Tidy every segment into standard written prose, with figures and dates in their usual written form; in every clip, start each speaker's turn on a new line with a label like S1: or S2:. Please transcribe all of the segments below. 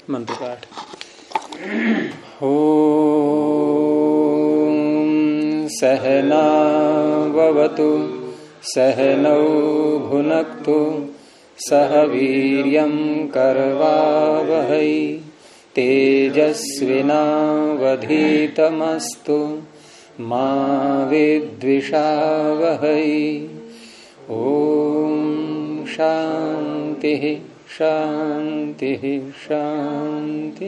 S1: मंत्र पाठ। ओम सहनावतु सहनौ भुनक्तु सह वीर्यं करवावहै तेजस्विनावधीतमस्तु मा विद्विषावहै। ओम शांति शांति शांति।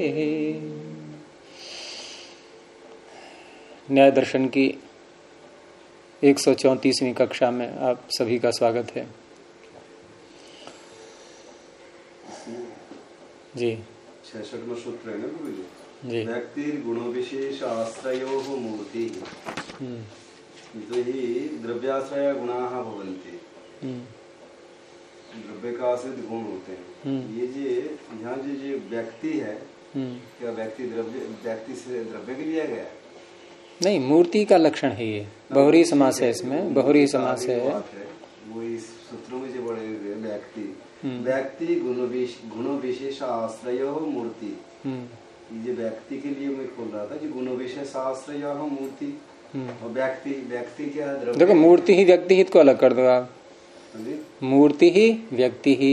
S1: न्याय दर्शन की 134वीं कक्षा में आप सभी का स्वागत है। जी
S2: 66वां सूत्र है ना गुरु
S1: जी।
S2: व्यक्ति गुण विशेष आश्रयो मूर्ति ही द्रव्याश्रय गुणाः भवन्ति। द्रव्य का आश्रित गुण होते हैं। ये जो यहाँ जो व्यक्ति है, क्या व्यक्ति से द्रव्य के लिया गया?
S1: नहीं, मूर्ति का लक्षण है ये। बहुरी समास है, इसमें बहुरी समास है।
S2: वो इस सूत्रों में जो बड़े व्यक्ति गुण विशेष आश्रय मूर्ति। ये व्यक्ति के लिए मैं खोल रहा था कि गुण विशेष आश्रय मूर्ति और व्यक्ति क्या है?
S1: देखो, मूर्ति ही व्यक्ति हित को अलग कर दो आप। मूर्ति ही व्यक्ति ही,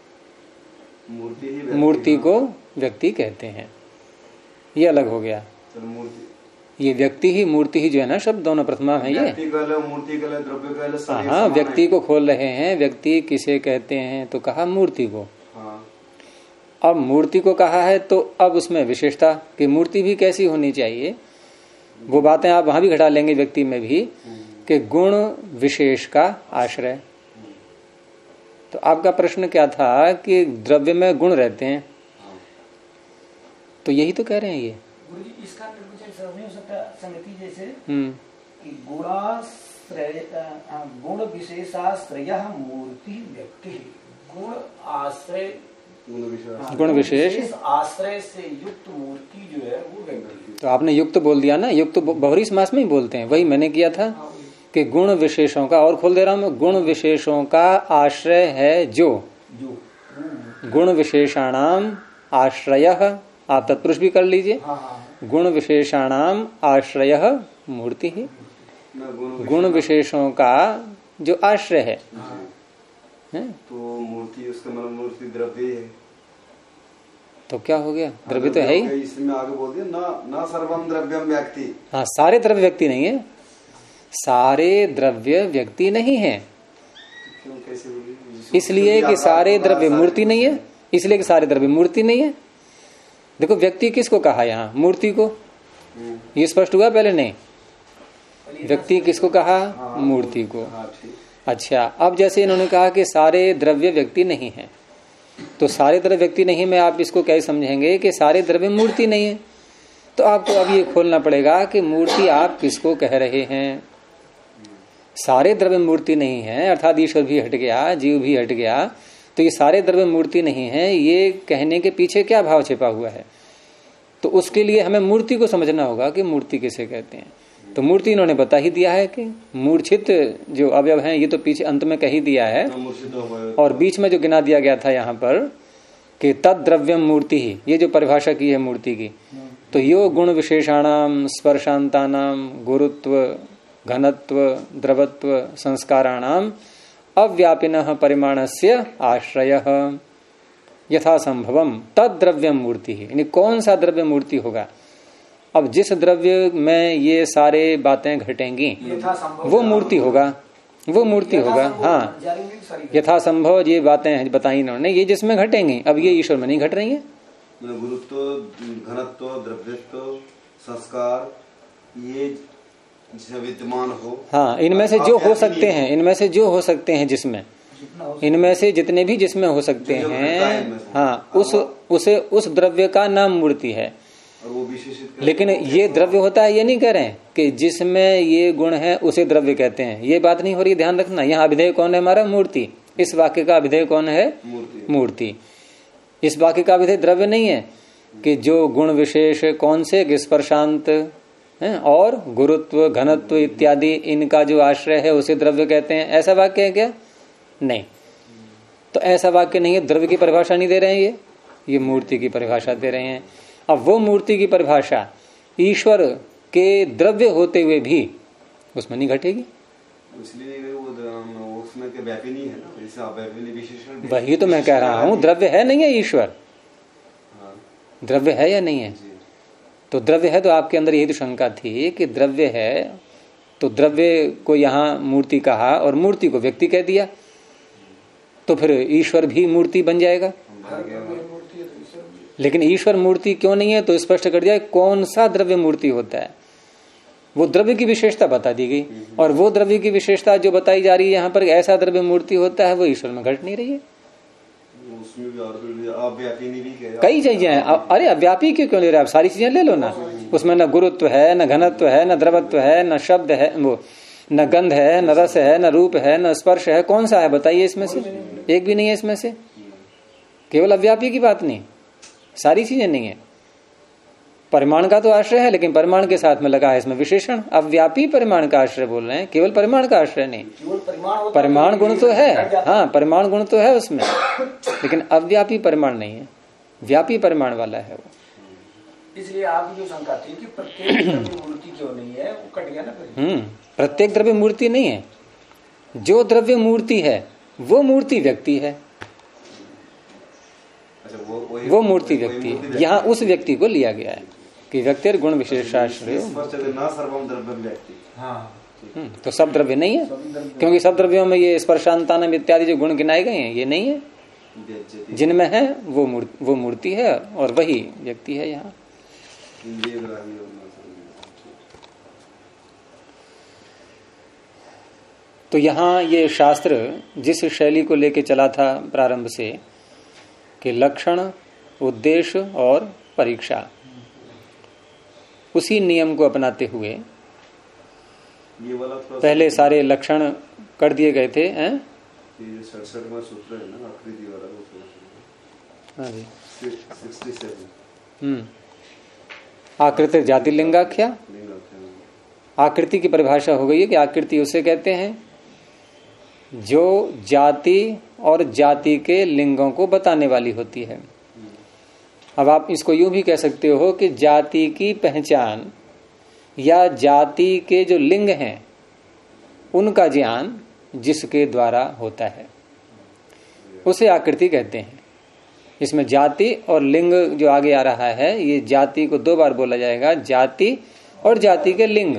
S1: मूर्ति को व्यक्ति कहते हैं, ये अलग हो गया। ये व्यक्ति ही मूर्ति ही जो है ना, शब्द दोनों प्रथमा है। ये
S2: मूर्ति का द्रव्य का,
S1: हाँ, व्यक्ति को खोल रहे हैं। व्यक्ति किसे कहते हैं तो कहा मूर्ति को। अब मूर्ति को कहा है तो अब उसमें विशेषता कि मूर्ति भी कैसी होनी चाहिए, वो बातें आप वहां भी घटा लेंगे। व्यक्ति में भी कि गुण विशेष का आश्रय। तो आपका प्रश्न क्या था कि द्रव्य में गुण रहते हैं, तो यही तो कह रहे हैं ये।
S3: गुरुजी, इसका निर्वचन समझ हो सकता संगति जैसे कि गुण विशेषाश्रय मूर्ति व्यक्ति, गुण आश्रय
S1: गुण विशेष
S3: आश्रय से युक्त मूर्ति जो है वो व्यक्ति।
S1: तो आपने युक्त बोल दिया ना, युक्त बहुरी समास में ही बोलते हैं, वही मैंने किया था कि गुण विशेषों का, और खोल दे रहा हूं मैं, गुण विशेषों का आश्रय है जो गुण विशेषाणाम आश्रय। आप तत्पुरुष भी कर लीजिए। गुण विशेषाणाम आश्रय मूर्ति ही, गुण विशेषों का जो आश्रय है।
S2: तो मूर्ति, उसका मतलब मूर्ति द्रव्य है।
S1: तो क्या हो गया? द्रव्य तो है ही।
S2: इसमें आगे बोल दिया ना सर्वम द्रव्यम व्यक्ति।
S1: हाँ, सारे द्रव्य व्यक्ति नहीं है, सारे द्रव्य व्यक्ति नहीं है।
S2: क्यों, कैसे बोली?
S1: इसलिए कि सारे द्रव्य मूर्ति नहीं है, इसलिए कि सारे द्रव्य मूर्ति नहीं है। देखो, व्यक्ति किसको कहा यहाँ? मूर्ति को। ये स्पष्ट हुआ पहले? नहीं, व्यक्ति किसको कहा? मूर्ति को। अच्छा, अब जैसे इन्होंने कहा कि सारे द्रव्य व्यक्ति नहीं है, तो सारे द्रव्य व्यक्ति नहीं में आप इसको कैसे समझेंगे कि सारे द्रव्य मूर्ति नहीं है? तो आपको अब ये खोलना पड़ेगा कि मूर्ति आप किसको कह रहे हैं। सारे द्रव्य मूर्ति नहीं है, अर्थात ईश्वर भी हट गया, जीव भी हट गया, तो ये सारे द्रव्य मूर्ति नहीं है, ये कहने के पीछे क्या भाव छिपा हुआ है? तो उसके लिए हमें मूर्ति को समझना होगा कि मूर्ति किसे कहते हैं। तो मूर्ति इन्होंने बता ही दिया है कि मूर्छित जो अवयव हैं, ये तो पीछे अंत में कह ही दिया है, और बीच में जो गिना दिया गया था यहाँ पर कि तद द्रव्यम मूर्ति ही, ये जो परिभाषा की है मूर्ति की, तो यो गुण विशेषाणाम स्पर्शांतानाम गुरुत्व घनत्व द्रवत्व संस्काराणाम अव्यापिनः परिमाणस्य आश्रयः यथा संभवम तद द्रव्यम मूर्ति ही। यानी कौन सा द्रव्य मूर्ति होगा? अब जिस द्रव्य में ये सारे बातें घटेंगी वो मूर्ति होगा, वो मूर्ति होगा। हाँ, यथा संभव ये बातें बताई इन्होंने, ये जिसमें घटेंगी। अब ये ईश्वर में नहीं घट रही है।
S2: गुरुत्व घनत्व द्रव्यत्व संस्कार ये विद्यमान हो।
S1: हाँ, इनमें से जो हो सकते हैं, इनमें से जो हो सकते हैं, जिसमें इनमें से जितने भी जिसमें हो सकते हैं, हाँ, उस द्रव्य का नाम मूर्ति है।
S2: और वो विशेषित,
S1: लेकिन ये द्रव्य होता है, ये नहीं कह रहे हैं कि जिसमें ये गुण है उसे द्रव्य कहते हैं, ये बात नहीं हो रही, ध्यान रखना। यहाँ अभिधेय कौन है? हमारा मूर्ति। इस वाक्य का अभिधेय कौन है? मूर्ति। इस वाक्य का अभिधेय द्रव्य नहीं है कि जो गुण विशेष कौन से, कि स्पर्शांत है और गुरुत्व घनत्व इत्यादि इनका जो आश्रय है उसे द्रव्य कहते हैं, ऐसा वाक्य है क्या? नहीं। तो ऐसा वाक्य नहीं है, द्रव्य की परिभाषा नहीं दे रहे हैं ये। ये मूर्ति की परिभाषा दे रहे हैं। अब वो मूर्ति की परिभाषा ईश्वर के द्रव्य होते हुए भी उसमें नहीं घटेगी,
S2: इसलिए वो उसमें के व्यापी नहीं है ना, जैसे अव्यापी विशेषण।
S1: वही तो मैं कह रहा हूं, द्रव्य है नहीं है ईश्वर, द्रव्य है या नहीं है? तो द्रव्य है, तो आपके अंदर यही तो शंका थी कि द्रव्य है, तो द्रव्य को यहाँ मूर्ति कहा और मूर्ति को व्यक्ति कह दिया, तो फिर ईश्वर भी मूर्ति बन जाएगा। लेकिन ईश्वर मूर्ति क्यों नहीं है, तो स्पष्ट कर दिया कौन सा द्रव्य मूर्ति होता है। वो द्रव्य की विशेषता बता दी गई, और वो द्रव्य की विशेषता जो बताई जा रही है यहाँ पर, ऐसा द्रव्य मूर्ति होता है, वो ईश्वर में घट नहीं रही है।
S2: उसमें भी अव्यापी नहीं भी
S1: कई चीजें हैं। अरे अव्यापी क्यों ले रहे आप, सारी चीजें ले लो ना। उसमें न गुरुत्व है, न घनत्व है, न द्रवत्व है, न शब्द है, वो न गंध है, न रस है, न रूप है, न स्पर्श है। कौन सा है बताइए इसमें से? एक भी नहीं है इसमें से। केवल अव्यापी की बात नहीं, सारी चीजें नहीं है। परिमाण का तो आश्रय है, लेकिन परिमाण के साथ में लगा है इसमें विशेषण। अव्यापी परिमाण का आश्रय बोल रहे हैं, केवल परिमाण का आश्रय नहीं। परिमाण गुण तो है, हाँ परिमाण गुण तो है उसमें, लेकिन अव्यापी परिमाण नहीं है, व्यापी परिमाण वाला है वो।
S3: इसलिए आपकी जो शंका थी कि प्रत्येक द्रव्य मूर्ति क्यों नहीं है, वो कट गया ना फिर।
S1: प्रत्येक द्रव्य मूर्ति नहीं है, जो द्रव्य मूर्ति है वो मूर्ति व्यक्ति है।
S2: अच्छा,
S1: वो मूर्ति व्यक्ति है, यहाँ उस व्यक्ति को लिया गया है कि व्यक्ति गुण विशेषाश्रय। तो सब द्रव्य नहीं है, क्योंकि सब द्रव्यों में ये स्पर्शांतान इत्यादि जो गुण गिनाए गए हैं ये नहीं है। जिनमें है वो मूर्ति है और वही व्यक्ति है यहाँ। तो यहाँ ये शास्त्र जिस शैली को लेके चला था प्रारंभ से कि लक्षण, उद्देश्य और परीक्षा, उसी नियम को अपनाते हुए
S2: ये वाला
S1: पहले सारे लक्षण कर दिए गए थे।
S2: 67वां सूत्र है ना, आकृति वाला
S1: हाँ जी,
S2: 67।
S1: आकृति जाति लिंगाख्या। आकृति की परिभाषा हो गई है कि आकृति उसे कहते हैं जो जाति और जाति के लिंगों को बताने वाली होती है। अब आप इसको यूं भी कह सकते हो कि जाति की पहचान या जाति के जो लिंग हैं उनका ज्ञान जिसके द्वारा होता है उसे आकृति कहते हैं। इसमें जाति और लिंग जो आगे आ रहा है, ये जाति को 2 बार बोला जाएगा, जाति और जाति के लिंग।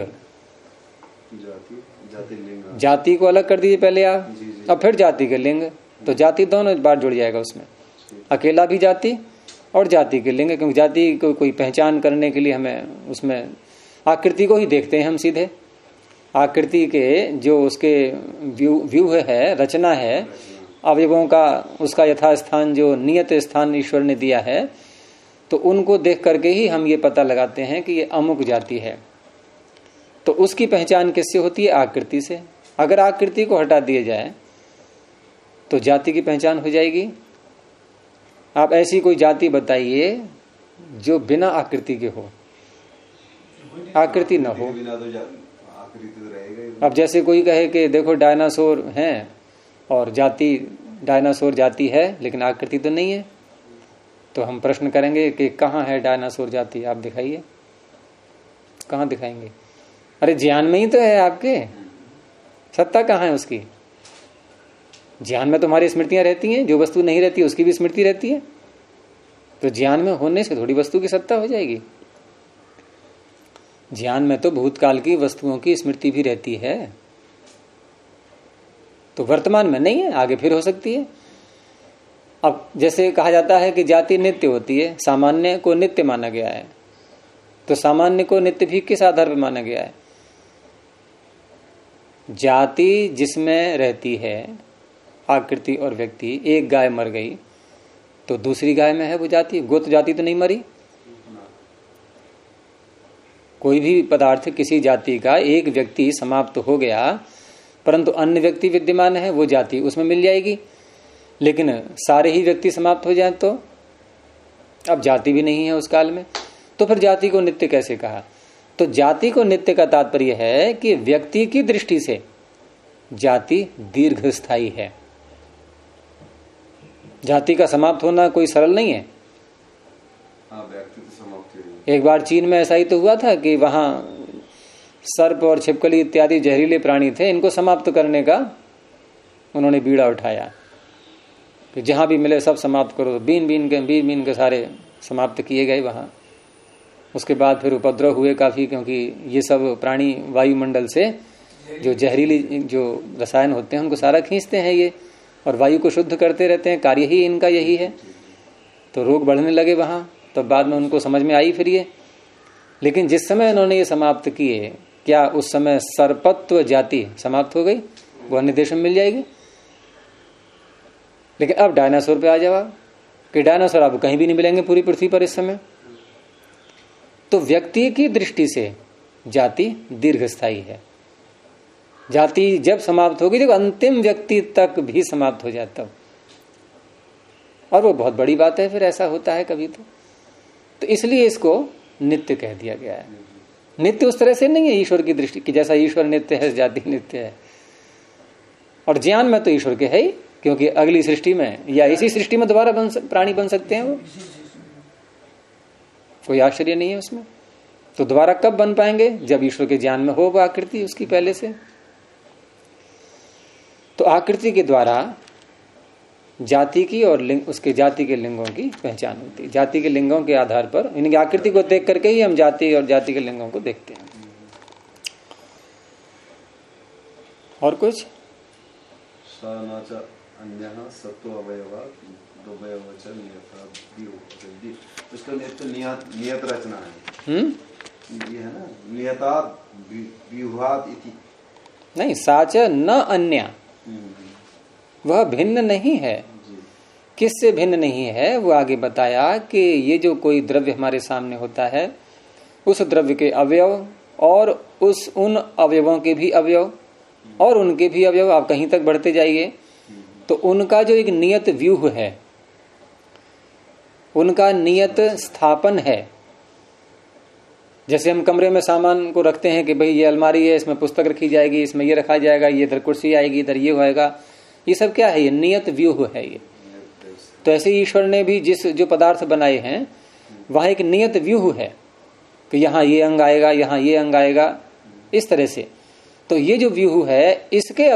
S1: जाति को अलग कर दीजिए पहले आप, अब फिर जाति के लिंग, तो जाति दोनों बार जुड़ जाएगा उसमें। अकेला भी जाति और जाति के लिंग, क्योंकि जाति को कोई पहचान करने के लिए हमें उसमें आकृति को ही देखते हैं हम सीधे। आकृति के जो उसके व्यू है, रचना है, अवयवों का उसका यथास्थान जो नियत स्थान ईश्वर ने दिया है, तो उनको देख करके ही हम ये पता लगाते हैं कि ये अमुक जाति है। तो उसकी पहचान किससे होती है? आकृति से। अगर आकृति को हटा दिया जाए तो जाति की पहचान हो जाएगी। आप ऐसी कोई जाति बताइए जो बिना आकृति के हो, आकृति न हो। अब जैसे कोई कहे कि देखो डायनासोर हैं और जाति डायनासोर जाति है लेकिन आकृति तो नहीं है, तो हम प्रश्न करेंगे कि कहाँ है डायनासोर जाति, आप दिखाइए। कहाँ दिखाएंगे? अरे ज्ञान में ही तो है आपके, सत्ता कहाँ है उसकी? ज्ञान में तुम्हारी स्मृतियां रहती हैं, जो वस्तु नहीं रहती उसकी भी स्मृति रहती है। तो ज्ञान में होने से थोड़ी वस्तु की सत्ता हो जाएगी। ज्ञान में तो भूतकाल की वस्तुओं की स्मृति भी रहती है, तो वर्तमान में नहीं है, आगे फिर हो सकती है। अब जैसे कहा जाता है कि जाति नित्य होती है, सामान्य को नित्य माना गया है, तो सामान्य को नित्य भी किस आधार पर माना गया है? जाति जिसमें रहती है, आकृति और व्यक्ति, एक गाय मर गई तो दूसरी गाय में है वो जाति, गोत्र जाति तो नहीं मरी। कोई भी पदार्थ किसी जाति का एक व्यक्ति समाप्त हो गया परंतु अन्य व्यक्ति विद्यमान है, वो जाति उसमें मिल जाएगी। लेकिन सारे ही व्यक्ति समाप्त हो जाए तो अब जाति भी नहीं है उस काल में, तो फिर जाति को नित्य कैसे कहा? तो जाति को नित्य का तात्पर्य है कि व्यक्ति की दृष्टि से जाति दीर्घस्थायी है। जाति का समाप्त होना कोई सरल नहीं है,
S2: हाँ, व्यक्ति तो समाप्त हो गई।
S1: एक बार चीन में ऐसा ही तो हुआ था कि वहां सर्प और छिपकली इत्यादि जहरीले प्राणी थे, इनको समाप्त करने का उन्होंने बीड़ा उठाया कि जहां भी मिले सब समाप्त करो। बीन बीन के सारे समाप्त किए गए वहां। उसके बाद फिर उपद्रव हुए काफी, क्योंकि ये सब प्राणी वायुमंडल से जो जहरीली जो रसायन होते हैं उनको सारा खींचते हैं ये, और वायु को शुद्ध करते रहते हैं, कार्य ही इनका यही है। तो रोग बढ़ने लगे वहां। तब बाद में उनको समझ में आई फिर ये। लेकिन जिस समय उन्होंने ये समाप्त किए, क्या उस समय सर्पत्व जाति समाप्त हो गई? वो अन्य देशों में मिल जाएगी। लेकिन अब डायनासोर पे आ जाओ कि डायनासोर अब कहीं भी नहीं मिलेंगे पूरी पृथ्वी पर इस समय। तो व्यक्ति की दृष्टि से जाति दीर्घस्थायी है। जाति जब समाप्त होगी, जब अंतिम व्यक्ति तक भी समाप्त हो जाता हो, और वो बहुत बड़ी बात है। फिर ऐसा होता है कभी तो इसलिए इसको नित्य कह दिया गया है। नित्य उस तरह से नहीं है ईश्वर की दृष्टि की, जैसा ईश्वर नित्य है जाति नित्य है। और ज्ञान में तो ईश्वर के है ही, क्योंकि अगली सृष्टि में या इसी सृष्टि में दोबारा प्राणी बन सकते हैं वो, कोई आश्चर्य नहीं है उसमें। तो दोबारा कब बन पाएंगे? जब ईश्वर के ज्ञान में हो वो आकृति उसकी पहले से। तो आकृति के द्वारा जाति की और लिंग, उसके जाति के लिंगों की पहचान होती है। जाति के लिंगों के आधार पर, इनकी आकृति को देख करके ही हम जाति और जाति के लिंगों को देखते हैं। और कुछ
S2: उसका नियत रचना है। ये है ना, नियता व्यूहात इति।
S1: नहीं, साच न अन्य, वह भिन्न नहीं है। किससे भिन्न नहीं है? वो आगे बताया कि ये जो कोई द्रव्य हमारे सामने होता है, उस द्रव्य के अवयव और उन अवयवों के भी अवयव और उनके भी अवयव, आप कहीं तक बढ़ते जाइए तो उनका जो एक नियत व्यूह है, उनका नियत स्थापन है। जैसे हम कमरे में सामान को रखते हैं कि भाई ये अलमारी है, इसमें पुस्तक रखी जाएगी, इसमें ये रखा जाएगा, ये इधर कुर्सी आएगी, इधर ये होएगा, ये सब क्या है? ये नियत व्यूह है ये। तो ऐसे ईश्वर ने भी जो पदार्थ बनाए हैं, वहां एक नियत व्यूह है कि यहाँ ये अंग आएगा, यहाँ ये अंग आएगा, इस तरह से। तो ये जो व्यूह है,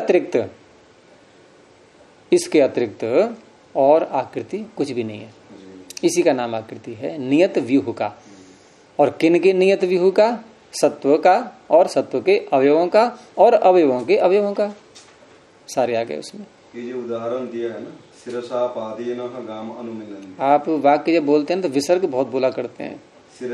S1: इसके अतिरिक्त और आकृति कुछ भी नहीं है। इसी का नाम आकृति है, नियत व्यूह का। और किन के नियत व्यूह का? सत्व का, और सत्व के अवयवों का, और अवयवों के अवयवों का, सारे आ गए उसमें।
S2: ये जो उदाहरण दिया है ना, शिरसा पादेन गाम अनुमिलन्।
S1: आप वाक्य जब बोलते हैं तो विसर्ग बहुत बोला करते हैं।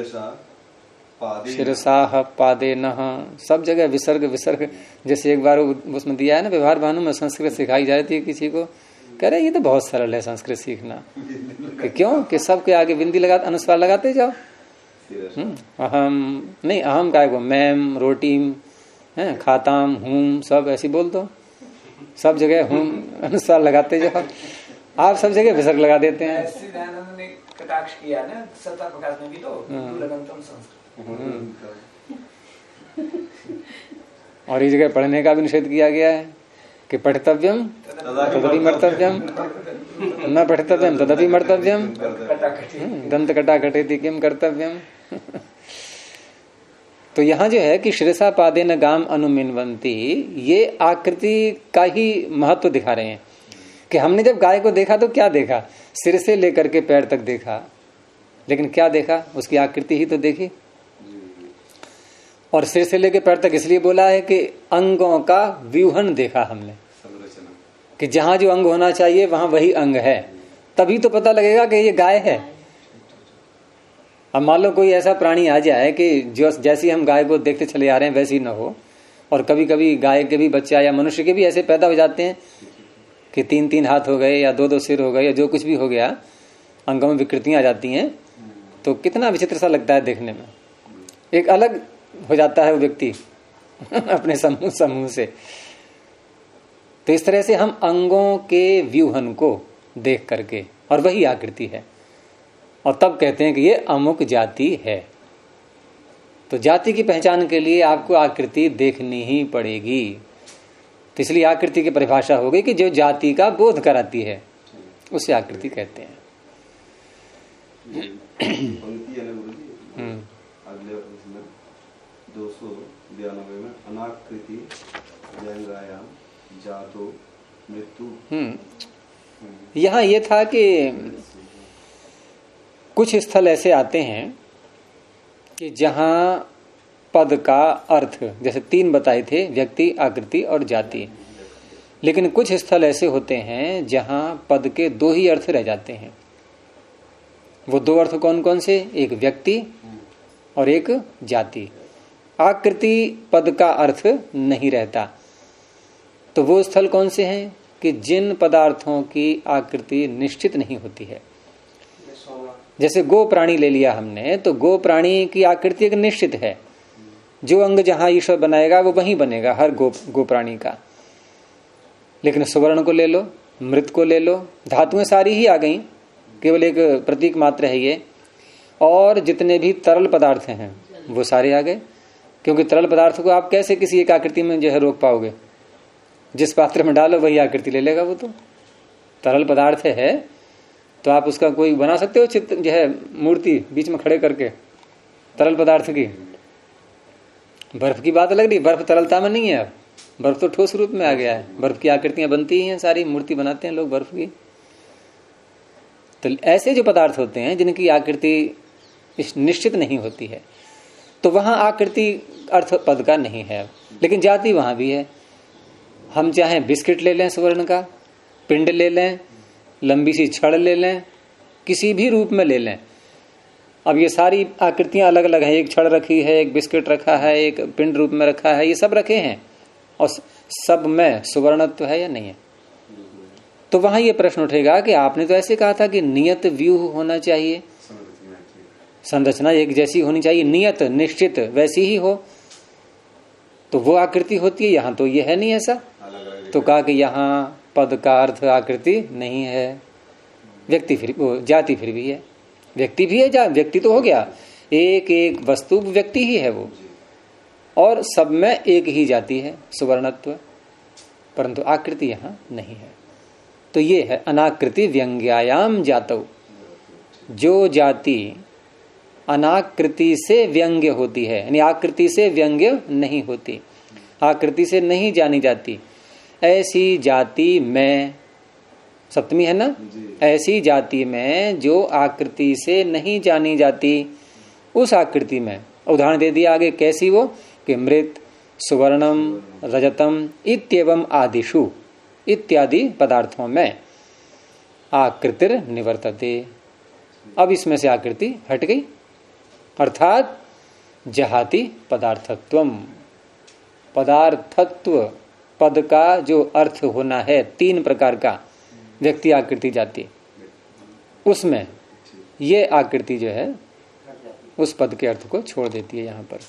S1: शिरसा पादेन, सब जगह विसर्ग। जैसे एक बार उसमें दिया है ना, व्यवहार भानु में संस्कृत सिखाई जाती है किसी को, कह रहे ये तो बहुत सरल है संस्कृत सीखना। कि क्यों? कि सबके आगे बिंदी लगा, अनुस्वार लगाते जाओ। अहम नहीं, अहम काय को मैम, रोटीम, खाताम, हूम, सब ऐसी बोल दो। सब जगह हूम अनुस्वार लगाते जाओ। आप सब जगह विसर्ग लगा देते हैं।
S3: कटाक्ष किया ना सत्ता प्रकाश में भी, तो लगनतम संस्कृत।
S1: और इस जगह पढ़ने का भी निषेध किया गया है कि पठितव्यम तदपि मर्तव्यम, न पठितव्यम तदपि मर्तव्यम, दंत कटा कटेति किम कर्तव्यम। तो यहाँ जो है कि शिरसा पादेन गाम अनुमिन्वन्ति, ये आकृति का ही महत्व दिखा रहे हैं कि हमने जब गाय को देखा तो क्या देखा? सिर से लेकर के पैर तक देखा, लेकिन क्या देखा? उसकी आकृति ही तो देखी। और सिर से लेकर पैर तक इसलिए बोला है कि अंगों का व्यूहन देखा हमने, कि जहां जो अंग होना चाहिए वहां वही अंग है, तभी तो पता लगेगा कि ये गाय है। अब मान लो कोई ऐसा प्राणी आ जाए कि जो जैसी हम गाय को देखते चले आ रहे हैं वैसी न हो, और कभी कभी गाय के भी बच्चा या मनुष्य के भी ऐसे पैदा हो जाते हैं कि 3-3 हाथ हो गए या 2-2 सिर हो गए या जो कुछ भी हो गया, अंगों में विकृतियां आ जाती हैं, तो कितना विचित्र सा लगता है देखने में। एक अलग हो जाता है वो व्यक्ति अपने समूह से। तो इस तरह से हम अंगों के व्यूहन को देख करके, और वही आकृति है, और तब कहते हैं कि ये अमुक जाति है। तो जाति की पहचान के लिए आपको आकृति देखनी ही पड़ेगी। तो इसलिए आकृति की परिभाषा हो गई कि जो जाति का बोध कराती है, उसे आकृति कहते हैं।
S2: पंक्ति है ना गुरु जी, अगले उसमें 292 में अनाकृति व्यंगायाम जातो मृत्यु।
S1: यहाँ ये था कि कुछ स्थल ऐसे आते हैं कि जहां पद का अर्थ, जैसे 3 बताए थे, व्यक्ति, आकृति और जाति, लेकिन कुछ स्थल ऐसे होते हैं जहां पद के 2 ही अर्थ रह जाते हैं। वो 2 अर्थ कौन कौन से? एक व्यक्ति और एक जाति। आकृति पद का अर्थ नहीं रहता। तो वो स्थल कौन से हैं कि जिन पदार्थों की आकृति निश्चित नहीं होती है। जैसे गो प्राणी ले लिया हमने, तो गो प्राणी की आकृति एक निश्चित है, जो अंग जहां ईश्वर बनाएगा वो वहीं बनेगा हर गो प्राणी का। लेकिन सुवर्ण को ले लो, मृत को ले लो, धातुएं सारी ही आ गई, केवल एक प्रतीक मात्र है ये। और जितने भी तरल पदार्थ हैं वो सारे आ गए, क्योंकि तरल पदार्थ को आप कैसे किसी एक आकृति में जो है रोक पाओगे? जिस पात्र में डालो वही आकृति ले लेगा। वो तो तरल पदार्थ है, तो आप उसका कोई बना सकते हो चित्र जो है, मूर्ति बीच में खड़े करके तरल पदार्थ की। बर्फ की बात अलग नहीं, बर्फ तरलता में नहीं है, अब बर्फ तो ठोस रूप में आ गया है। बर्फ की आकृतियां बनती ही हैं, सारी मूर्ति बनाते हैं लोग बर्फ की। तो ऐसे जो पदार्थ होते हैं जिनकी आकृति निश्चित नहीं होती है, तो वहां आकृति अर्थ पद का नहीं है, लेकिन जाति वहां भी है। हम चाहे बिस्किट ले लें सुवर्ण का, पिंड ले लें, लंबी सी छड़ ले लें, किसी भी रूप में ले लें। अब ये सारी आकृतियां अलग अलग हैं, एक छड़ रखी है, एक बिस्किट रखा है, एक पिंड रूप में रखा है, ये सब रखे हैं, और सब में सुवर्णत्व है या नहीं है? तो वहां ये प्रश्न उठेगा कि आपने तो ऐसे कहा था कि नियत व्यूह होना चाहिए, संरचना एक जैसी होनी चाहिए, नियत निश्चित वैसी ही हो, तो वो आकृति होती है। यहां तो ये है नहीं ऐसा। तो कहा कि यहाँ पद का अर्थ आकृति नहीं है, व्यक्ति फिर वो जाति फिर भी है, व्यक्ति भी है, व्यक्ति तो हो गया, एक एक वस्तु व्यक्ति ही है वो, और सब में एक ही जाति है सुवर्णत्व, परंतु आकृति यहाँ नहीं है। तो ये है अनाकृति व्यंग्यायाम जातौ। जो जाति अनाकृति से व्यंग्य होती है, यानी आकृति से व्यंग्य नहीं होती, आकृति से नहीं जानी जाती, ऐसी जाति में, सप्तमी है ना, ऐसी जाति में जो आकृति से नहीं जानी जाती, उस आकृति में उदाहरण दे दिया आगे, कैसी वो कि मृत, सुवर्णम, रजतम इत्येवम आदिषु इत्यादि पदार्थों में आकृतिर निवर्तते। अब इसमें से आकृति हट गई, अर्थात जहाति पदार्थत्वम, पदार्थत्व पद का जो अर्थ होना है 3 प्रकार का, व्यक्ति, आकृति, जाति, उसमें ये आकृति जो है उस पद के अर्थ को छोड़ देती है। यहाँ पर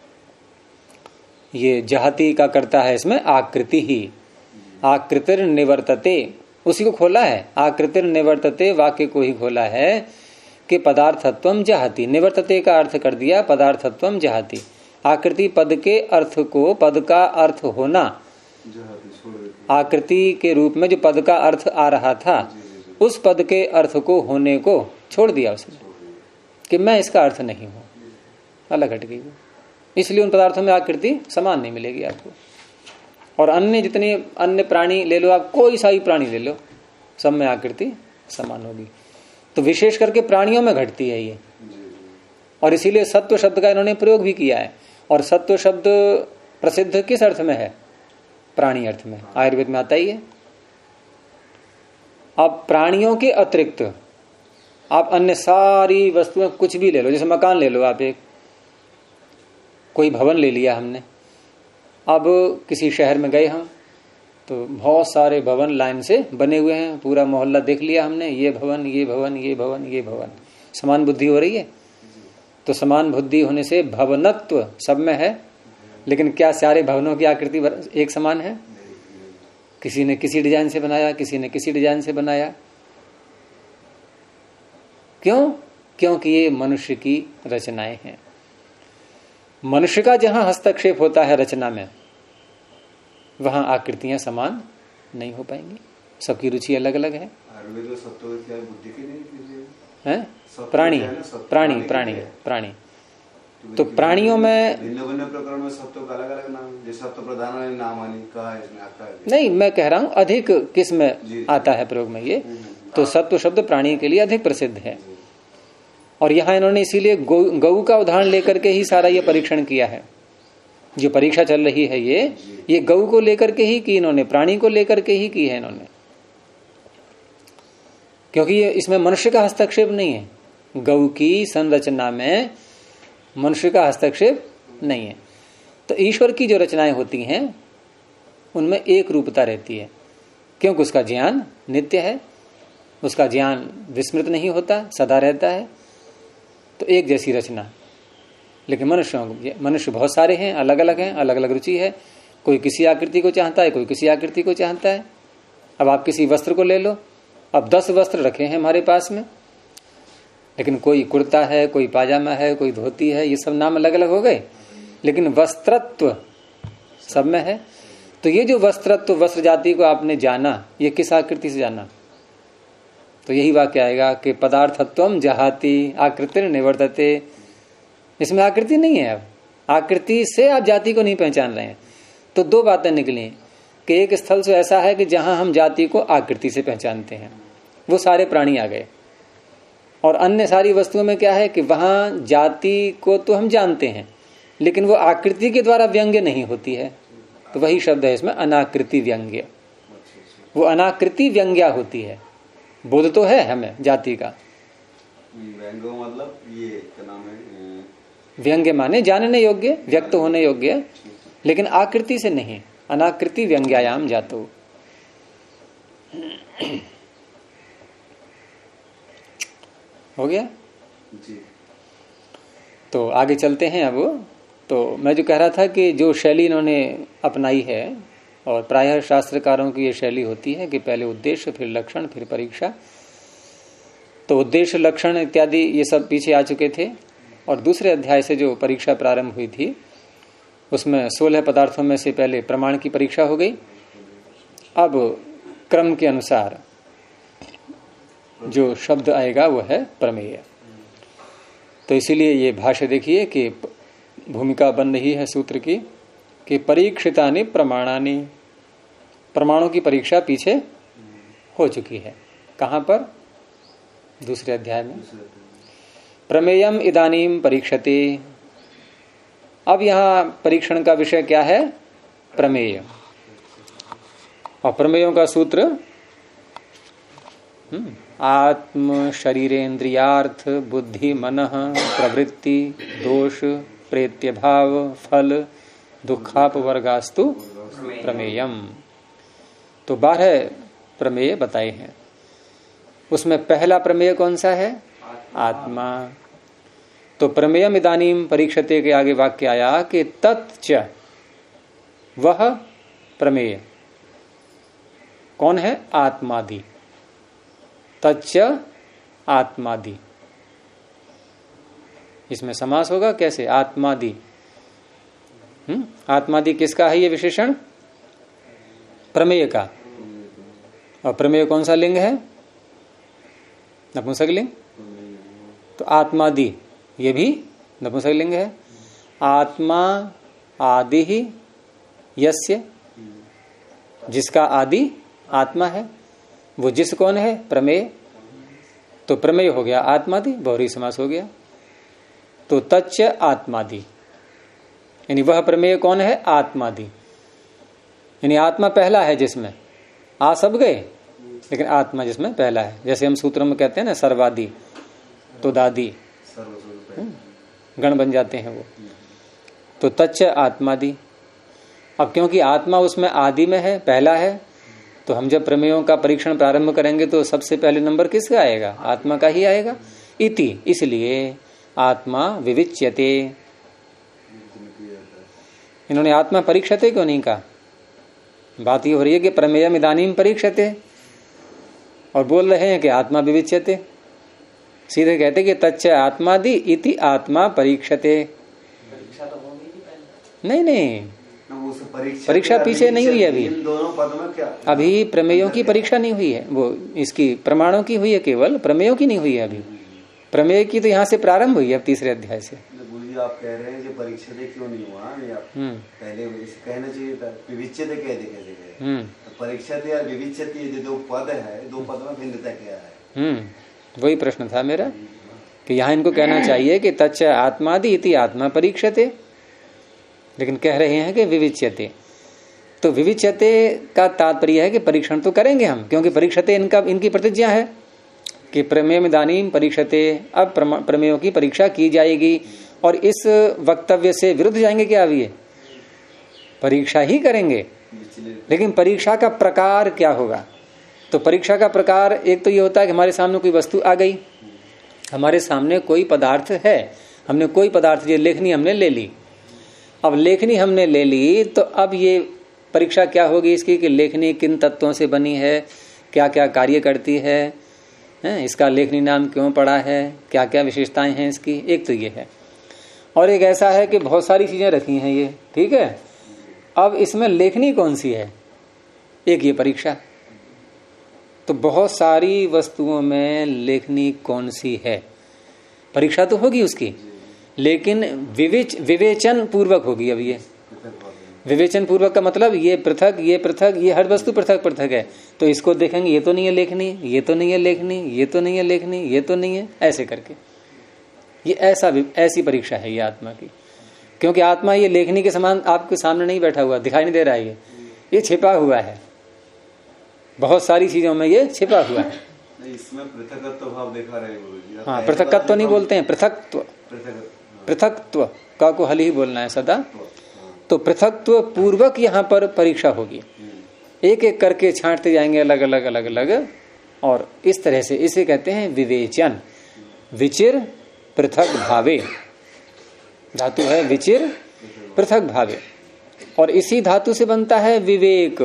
S1: ये जहाति का करता है, इसमें आकृति ही, आकृतिर निवर्तते, उसी को खोला है, आकृतिर निवर्तते वाक्य को ही खोला है कि पदार्थत्वम जहाति, निवर्तते का अर्थ कर दिया पदार्थत्वम जहाति, आकृति पद के अर्थ को, पद का अर्थ होना आकृति के रूप में जो पद का अर्थ आ रहा था, उस पद के अर्थ को होने को छोड़ दिया उसने, कि मैं इसका अर्थ नहीं हूं, अलग हट गई। इसलिए उन पदार्थों में आकृति समान नहीं मिलेगी आपको। और अन्य जितने अन्य प्राणी ले लो आप, कोई सा ही प्राणी ले लो, सब में आकृति समान होगी। तो विशेष करके प्राणियों में घटती है ये, और इसीलिए सत्व शब्द का इन्होंने प्रयोग भी किया है। और सत्व शब्द प्रसिद्ध किस अर्थ में है? प्राणी अर्थ में, आयुर्वेद में आता ही है। अब प्राणियों के अतिरिक्त आप अन्य सारी वस्तुएं कुछ भी ले लो, जैसे मकान ले लो आप, एक कोई भवन ले लिया हमने, अब किसी शहर में गए हम, तो बहुत सारे भवन लाइन से बने हुए हैं, पूरा मोहल्ला देख लिया हमने, ये भवन, ये भवन, ये भवन, ये भवन, समान बुद्धि हो रही है। तो समान बुद्धि होने से भवनत्व सब में है, लेकिन क्या सारे भवनों की आकृति एक समान है? किसी ने किसी डिजाइन से बनाया, किसी ने किसी डिजाइन से बनाया। क्यों? क्योंकि ये मनुष्य की रचनाएं हैं। मनुष्य का जहां हस्तक्षेप होता है रचना में, वहां आकृतियां समान नहीं हो पाएंगी, सबकी रुचि अलग अलग है।
S2: आयुर्वेद में सत्व बुद्धि की नहीं,
S1: है प्राणी प्राणी प्राणी प्राणी। तो प्राणियों में
S2: भिन्न भिन्न प्रकरण में सत्व का अलग अलग नाम, जैसे सत्व प्रधान नाम कहा है इसमें आता है।
S1: नहीं, मैं कह रहा हूं अधिक किस में आता है प्रयोग में ये, तो सत्व शब्द प्राणी के लिए अधिक प्रसिद्ध है। और यहाँ इन्होंने इसीलिए गौ का उदाहरण लेकर के ही सारा ये परीक्षण किया है। जो परीक्षा चल रही है ये गौ को लेकर के ही की इन्होंने, प्राणी को लेकर के ही की है इन्होंने, क्योंकि ये इसमें मनुष्य का हस्तक्षेप नहीं है। गौ की संरचना में मनुष्य का हस्तक्षेप नहीं है। तो ईश्वर की जो रचनाएं होती हैं उनमें एक रूपता रहती है, क्योंकि उसका ज्ञान नित्य है, उसका ज्ञान विस्मृत नहीं होता, सदा रहता है। तो एक जैसी रचना। लेकिन मनुष्य बहुत सारे हैं, अलग अलग हैं, अलग अलग रुचि है। कोई किसी आकृति को चाहता है, कोई किसी आकृति को चाहता है। अब आप किसी वस्त्र को ले लो, अब 10 वस्त्र रखे हैं हमारे पास में, लेकिन कोई कुर्ता है, कोई पाजामा है, कोई धोती है, ये सब नाम अलग अलग हो गए, लेकिन वस्त्रत्व सब में है। तो ये जो वस्त्रत्व, वस्त्र जाति को आपने जाना, ये किस आकृति से जाना? तो यही वाक्य आएगा कि पदार्थत्वम जहाति आकृतिर निवर्तते। इसमें आकृति नहीं है। अब आकृति से आप जाति को नहीं पहचान रहे हैं। तो 2 बातें निकली कि एक स्थल से ऐसा है कि जहां हम जाति को आकृति से पहचानते हैं, वो सारे प्राणी आ गए। और अन्य सारी वस्तुओं में क्या है कि वहां जाति को तो हम जानते हैं, लेकिन वो आकृति के द्वारा व्यंग्य नहीं होती है। तो वही शब्द है इसमें अनाकृति व्यंग्य। वो अनाकृति व्यंग्या होती है। बोध तो है हमें जाति का।
S2: व्यंग्य मतलब ये क्या नाम है?
S1: व्यंग्य माने जानने योग्य, व्यक्त होने योग्य, लेकिन आकृति से नहीं। अनाकृति व्यंग्यायाम जातो। हो गया
S2: जी।
S1: तो आगे चलते हैं। अब तो मैं जो कह रहा था कि जो शैली इन्होंने अपनाई है, और प्रायः शास्त्रकारों की ये शैली होती है कि पहले उद्देश्य, फिर लक्षण, फिर परीक्षा। तो उद्देश्य, लक्षण इत्यादि ये सब पीछे आ चुके थे। और दूसरे अध्याय से जो परीक्षा प्रारंभ हुई थी उसमें 16 पदार्थों में से पहले प्रमाण की परीक्षा हो गई। अब क्रम के अनुसार जो शब्द आएगा वो है प्रमेय। तो इसीलिए ये भाष्य देखिए कि भूमिका बन रही है सूत्र की कि परीक्षितानि प्रमाणानि, प्रमाणों की परीक्षा पीछे हो चुकी है। कहां पर? दूसरे अध्याय में। प्रमेयम इदानीम परीक्षते। अब यहां परीक्षण का विषय क्या है? प्रमेय। और प्रमेयों का सूत्र आत्म शरीरेन्द्रियार्थ बुद्धि मनः प्रवृत्ति दोष प्रेत्य भाव फल दुखापवर्गास्तु प्रमेयम। तो 12 प्रमेय बताए हैं। उसमें पहला प्रमेय कौन सा है? आत्मा। तो प्रमेयम इदानीम परीक्षते के आगे वाक्य आया कि तच्च, वह प्रमेय कौन है? आत्मादि। तच्च आत्मादि। इसमें समास होगा कैसे? आत्मादि। आत्मादि किसका है ये विशेषण? प्रमेय का। और प्रमेय कौन सा लिंग है? नपुंसक लिंग। तो आत्मादि ये भी नपुंसक लिंग है। आत्मा आदि ही यस्य, जिसका आदि आत्मा है, वो जिस कौन है? प्रमेय। तो प्रमेय हो गया आत्मादि, बहुरी समास हो गया। तो तच्च आत्मादि, यानी वह प्रमेय कौन है? आत्मादि। यानी आत्मा पहला है जिसमें, आ सब गए लेकिन आत्मा जिसमें पहला है। जैसे हम सूत्रों में कहते हैं ना सर्वादि, तो दादी गण बन जाते हैं वो। तो तच्च आत्मादि। अब क्योंकि आत्मा उसमें आदि में है, पहला है, तो हम जब प्रमेयों का परीक्षण प्रारंभ करेंगे तो सबसे पहले नंबर किसका आएगा? आत्मा का ही आएगा। इति, इसलिए आत्मा विविच्यते। इन्होंने आत्मा परीक्षते क्यों नहीं कहा? बात ये हो रही है कि प्रमेयम इदानीम परीक्षते, और बोल रहे हैं कि आत्मा विविच्यते। सीधे कहते कि तच्च आत्मादि इति आत्मा परीक्षते। नहीं, परीक्षा पीछे नहीं हुई है अभी।
S2: दोनों पद में क्या?
S1: अभी प्रमेयों की परीक्षा नहीं हुई है, वो इसकी प्रमाणों की हुई है, केवल प्रमेयों की नहीं हुई है अभी। प्रमेय की तो यहाँ से प्रारंभ हुई है, अब तीसरे अध्याय से।
S2: गुरु जी आप कह रहे हैं कि परीक्षते क्यों नहीं हुआ, पहले कहना चाहिए था विविच्यते कह दे, कैसे कहे तो परीक्षते और विविच्यते दो पद है, दो पद में भिन्नता क्या है?
S1: वही प्रश्न था मेरा कि यहाँ इनको कहना चाहिए कि तच्च आत्मादि इति आत्मा परीक्षते, लेकिन कह रहे हैं कि विविच्यते। तो विविच्यते का तात्पर्य है कि परीक्षण तो करेंगे हम, क्योंकि परीक्षते इनकी प्रतिज्ञा है कि प्रमेय दानीम परीक्षते, अब प्रमेयों की परीक्षा की जाएगी। और इस वक्तव्य से विरुद्ध जाएंगे क्या? अब ये परीक्षा ही करेंगे, लेकिन परीक्षा का प्रकार क्या होगा? तो परीक्षा का प्रकार एक तो ये होता है कि हमारे सामने कोई वस्तु आ गई, हमारे सामने कोई पदार्थ है, हमने कोई पदार्थ, ये लेखनी हमने ले ली। अब लेखनी हमने ले ली तो अब ये परीक्षा क्या होगी इसकी कि लेखनी किन तत्वों से बनी है, क्या क्या कार्य करती है, इसका लेखनी नाम क्यों पड़ा है, क्या क्या विशेषताएं हैं इसकी। एक तो ये है, और एक ऐसा है कि बहुत सारी चीजें रखी हैं ये, ठीक है। अब इसमें लेखनी कौन सी है, एक ये परीक्षा। तो बहुत सारी वस्तुओं में लेखनी कौन सी है, परीक्षा तो होगी उसकी, लेकिन विवेचन पूर्वक होगी। अब ये विवेचन पूर्वक का मतलब ये पृथक, ये पृथक, ये हर वस्तु पृथक पृथक है, तो इसको देखेंगे ये तो नहीं है लेखनी, ये तो नहीं है लेखनी, ये तो नहीं है लेखनी, ये तो नहीं है, ऐसे करके ये ऐसी परीक्षा है ये आत्मा की। क्योंकि आत्मा ये लेखनी के समान आपके सामने नहीं बैठा हुआ, दिखाई नहीं दे रहा है, ये छिपा हुआ है, बहुत सारी चीजों में ये छिपा हुआ है।
S2: इसमें पृथकत्व भाव देखा रहे गुरुजी।
S1: हाँ, पृथकत्व नहीं बोलते हैं, पृथकत्व, पृथकत्व का को हल ही बोलना है सदा। तो पृथकत्व पूर्वक यहाँ पर परीक्षा होगी, एक एक करके छांटते जाएंगे अलग अलग अलग अलग, और इस तरह से इसे कहते हैं विवेचन। विचिर पृथक भावे, धातु है विचिर पृथक भावे, और इसी धातु से बनता है विवेक।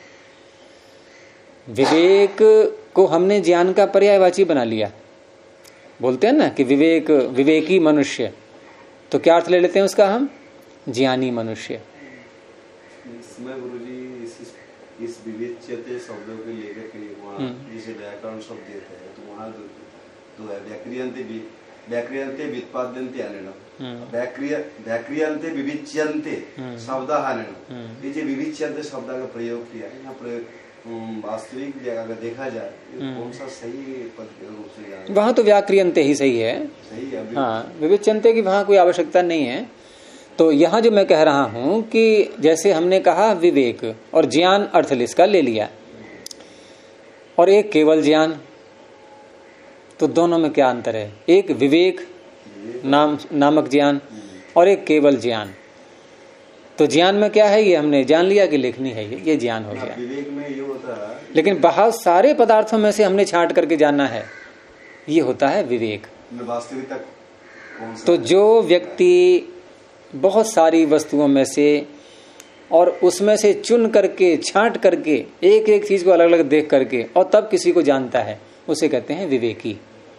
S1: विवेक को हमने ज्ञान का पर्यायवाची बना लिया, बोलते हैं ना कि विवेक, विवेकी मनुष्य, तो क्या अर्थ ले लेते हैं उसका हम, ज्ञानी मनुष्य।
S2: इसमें गुरुजी इस विवेच्यते शब्दों के लेकर के वहाँ जिसे व्याकरण शब्द देते हैं, तो वहाँ दो है, व्याक्रियन्ते व्युत्पाद्यन्ते अनेन, व्याक्रियन्ते विविच्यन्ते शब्द हानेन। ये जो विविच्यन्ते शब्द का प्रयोग किया है यहाँ प्रयोग वास्तविक अगर देखा जाए कौन सा सही पद रूप से जाए, वहाँ
S1: तो व्याक्रियन्ते ही सही है,
S2: सही है।
S1: हाँ, विविच्यन्ते की वहाँ कोई आवश्यकता नहीं है। तो यहाँ जो मैं कह रहा हूं कि जैसे हमने कहा विवेक और ज्ञान अर्थलिस का ले लिया, और एक केवल ज्ञान, तो दोनों में क्या अंतर है, एक विवेक नामक ज्ञान और एक केवल ज्ञान। तो ज्ञान में क्या है, ये हमने जान लिया कि लेखनी है, ये ज्ञान हो गया।
S2: विवेक में ये होता है,
S1: लेकिन बहुत सारे पदार्थों में से हमने छांट करके जानना है, ये होता है विवेक।
S2: वास्तविकता
S1: तो जो व्यक्ति बहुत सारी वस्तुओं में से और उसमें से चुन करके छांट करके एक एक चीज को अलग अलग देख करके और तब किसी को जानता है, उसे कहते हैं विवेकी।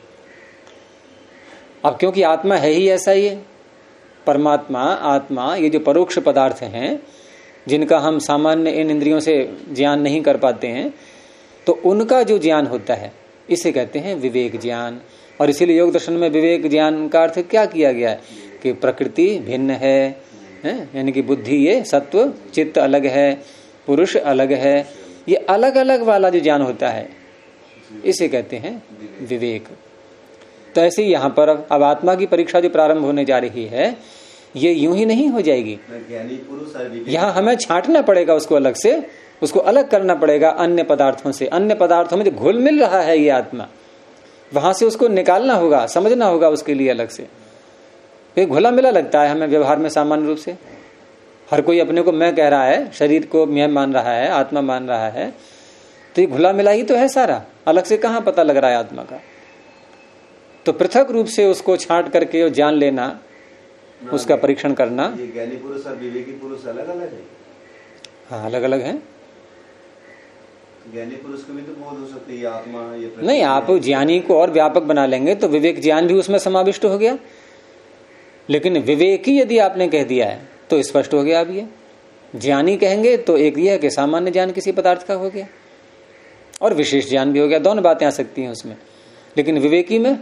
S1: अब क्योंकि आत्मा है ही ऐसा ही है, परमात्मा आत्मा, ये जो परोक्ष पदार्थ हैं जिनका हम सामान्य इन इंद्रियों से ज्ञान नहीं कर पाते हैं, तो उनका जो ज्ञान होता है इसे कहते हैं विवेक ज्ञान। और इसीलिए योग दर्शन में विवेक ज्ञान का अर्थ क्या किया गया है कि प्रकृति भिन्न है, यानी कि बुद्धि ये सत्व, चित्त अलग है, पुरुष अलग है, ये अलग अलग वाला जो ज्ञान होता है इसे कहते हैं विवेक। तो ऐसे ही यहाँ पर अब आत्मा की परीक्षा जो प्रारंभ होने जा रही है ये यूं ही नहीं हो जाएगी, यहाँ हमें छांटना पड़ेगा उसको अलग से, उसको अलग करना पड़ेगा अन्य पदार्थों से। अन्य पदार्थों में जो घुल मिल रहा है ये आत्मा, वहां से उसको निकालना होगा, समझना होगा उसके लिए अलग से। ये घुला मिला लगता है हमें व्यवहार में सामान्य रूप से, हर कोई अपने को मैं कह रहा है, शरीर को मैं मान रहा है, आत्मा मान रहा है, तो ये घुला मिला ही तो है सारा, अलग से कहाँ पता लग रहा है आत्मा का। तो पृथक रूप से उसको छांट करके जान लेना, उसका परीक्षण करना।
S2: ये ज्ञानी पुरुष और विवेकी पुरुष अलग अलग है।
S1: हाँ, अलग अलग है।
S2: ज्ञानी पुरुष को भी तो बोध हो सकती है आत्मा, ये
S1: नहीं, आप ज्ञानी को और व्यापक बना लेंगे तो विवेक ज्ञान भी उसमें समाविष्ट हो गया। लेकिन विवेकी यदि आपने कह दिया है तो स्पष्ट हो गया। अब ये ज्ञानी कहेंगे तो एक यह है कि सामान्य ज्ञान किसी पदार्थ का हो गया और विशेष ज्ञान भी हो गया, दोनों बातें आ सकती हैं उसमें। लेकिन विवेकी में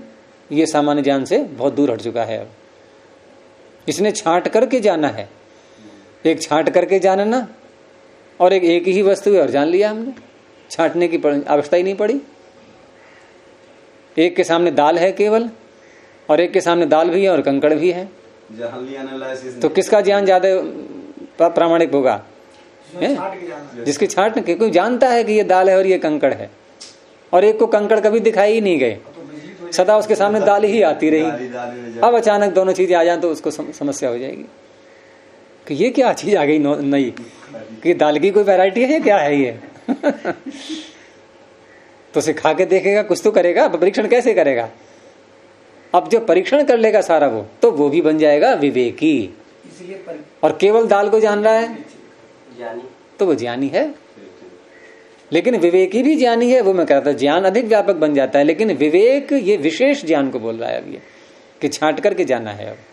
S1: ये सामान्य ज्ञान से बहुत दूर हट चुका है। अब इसने छांट करके जाना है, एक छांट करके जानना और एक ही वस्तु है और जान लिया हमने, छांटने की आवश्यकता ही नहीं पड़ी। एक के सामने दाल है केवल, और एक के सामने दाल भी है और कंकड़ भी है, तो किसका ज्ञान ज्यादा प्रामाणिक होगा? जिसके छांटने के, कोई जानता है कि ये दाल है और ये कंकड़ है, और एक को कंकड़ कभी दिखाई ही नहीं गए, सदा उसके सामने दाल ही आती रही। अब अचानक दोनों चीजें आ जाए तो उसको समस्या हो जाएगी कि ये क्या चीज आ गई नई, कि दाल की कोई वैरायटी है, क्या है ये? तो उसे खा के देखेगा, कुछ तो करेगा, परीक्षण कैसे करेगा? अब जो परीक्षण कर लेगा सारा वो, तो वो भी बन जाएगा विवेकी। और केवल दाल को जान रहा है तो वो ज्ञानी है। लेकिन विवेकी भी ज्ञानी है, वो मैं कहता ज्ञान अधिक व्यापक बन जाता है, लेकिन विवेक ये विशेष ज्ञान को बोल रहा है अब ये, कि छांट करके जाना है अब।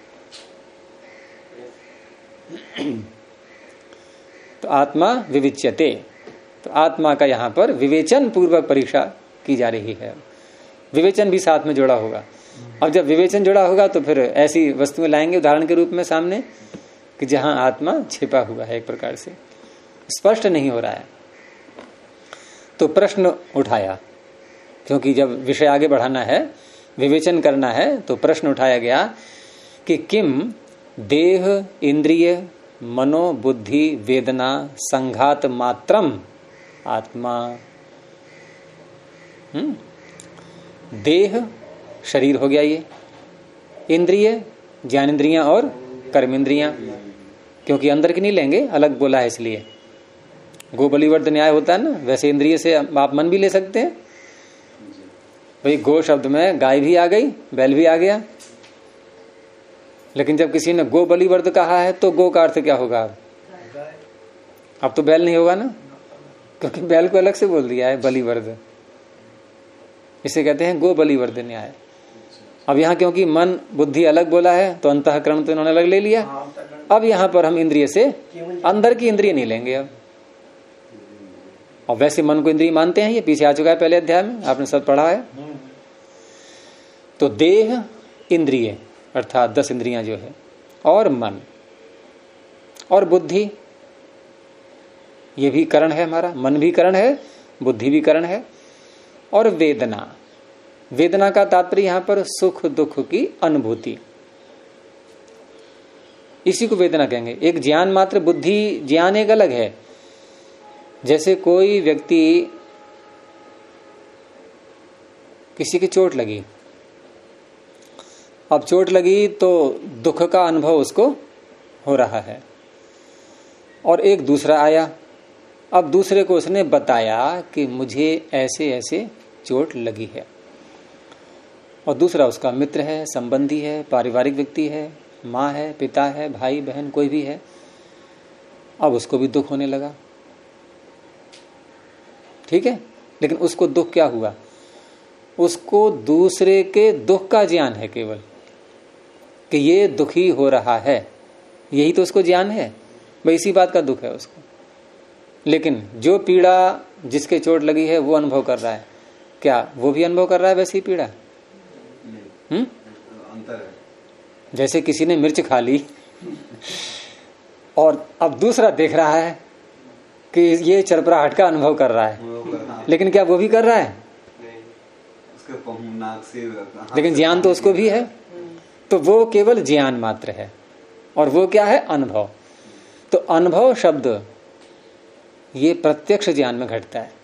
S1: तो आत्मा विविच्यते, तो आत्मा का यहां पर विवेचन पूर्वक परीक्षा की जा रही है। विवेचन भी साथ में जुड़ा होगा। अब जब विवेचन जुड़ा होगा तो फिर ऐसी वस्तुएं लाएंगे उदाहरण के रूप में सामने कि जहां आत्मा छिपा हुआ है, एक प्रकार से स्पष्ट नहीं हो रहा है। तो प्रश्न उठाया, क्योंकि जब विषय आगे बढ़ाना है, विवेचन करना है, तो प्रश्न उठाया गया कि किम देह इंद्रिय मनो बुद्धि वेदना संघात मात्रम आत्मा। देह शरीर हो गया, ये इंद्रिय ज्ञानेन्द्रियां और कर्मेंद्रियां, क्योंकि अंदर की नहीं लेंगे, अलग बोला है इसलिए। गो बलिवर्ध न्याय होता है ना, वैसे इंद्रिय से आप मन भी ले सकते हैं। भाई गो शब्द में गाय भी आ गई, बैल भी आ गया, लेकिन जब किसी ने गो बलिवर्ध कहा है तो गो का अर्थ क्या होगा? अब तो बैल नहीं होगा ना, क्योंकि बैल को अलग से बोल दिया है बलिवर्ध, इसे कहते हैं गो बलिवर्ध न्याय। अब यहाँ क्योंकि मन बुद्धि अलग बोला है तो अंतःकरण तो इन्होंने अलग ले लिया। अब यहाँ पर हम इंद्रिय से अंदर की इंद्रिय नहीं लेंगे अब। और वैसे मन को इंद्रिय मानते हैं, ये पीछे आ चुका है पहले अध्याय में, आपने सब पढ़ा है। तो देह इंद्रिय अर्थात 10 इंद्रियां जो है, और मन और बुद्धि, ये भी करण है हमारा, मन भी करण है, बुद्धि भी करण है। और वेदना, वेदना का तात्पर्य यहां पर सुख दुख की अनुभूति, इसी को वेदना कहेंगे। एक ज्ञान मात्र, बुद्धि ज्ञान एक अलग है। जैसे कोई व्यक्ति, किसी की चोट लगी, अब चोट लगी तो दुख का अनुभव उसको हो रहा है, और एक दूसरा आया, अब दूसरे को उसने बताया कि मुझे ऐसे ऐसे चोट लगी है, और दूसरा उसका मित्र है, संबंधी है, पारिवारिक व्यक्ति है, माँ है, पिता है, भाई बहन कोई भी है। अब उसको भी दुख होने लगा, ठीक है, लेकिन उसको दुख क्या हुआ? उसको दूसरे के दुख का ज्ञान है केवल, कि ये दुखी हो रहा है, यही तो उसको ज्ञान है, भाई इसी बात का दुख है उसको। लेकिन जो पीड़ा जिसके चोट लगी है वो अनुभव कर रहा है, क्या वो भी अनुभव कर रहा है वैसी पीड़ा?
S2: अंतर है।
S1: जैसे किसी ने मिर्च खा ली और अब दूसरा देख रहा है कि ये चरपराहट का अनुभव कर रहा है, लेकिन क्या वो भी कर रहा है?
S2: नाक से,
S1: लेकिन ज्ञान तो उसको भी है, तो वो केवल ज्ञान मात्र है, और वो क्या है? अनुभव। तो अनुभव शब्द ये प्रत्यक्ष ज्ञान में घटता है।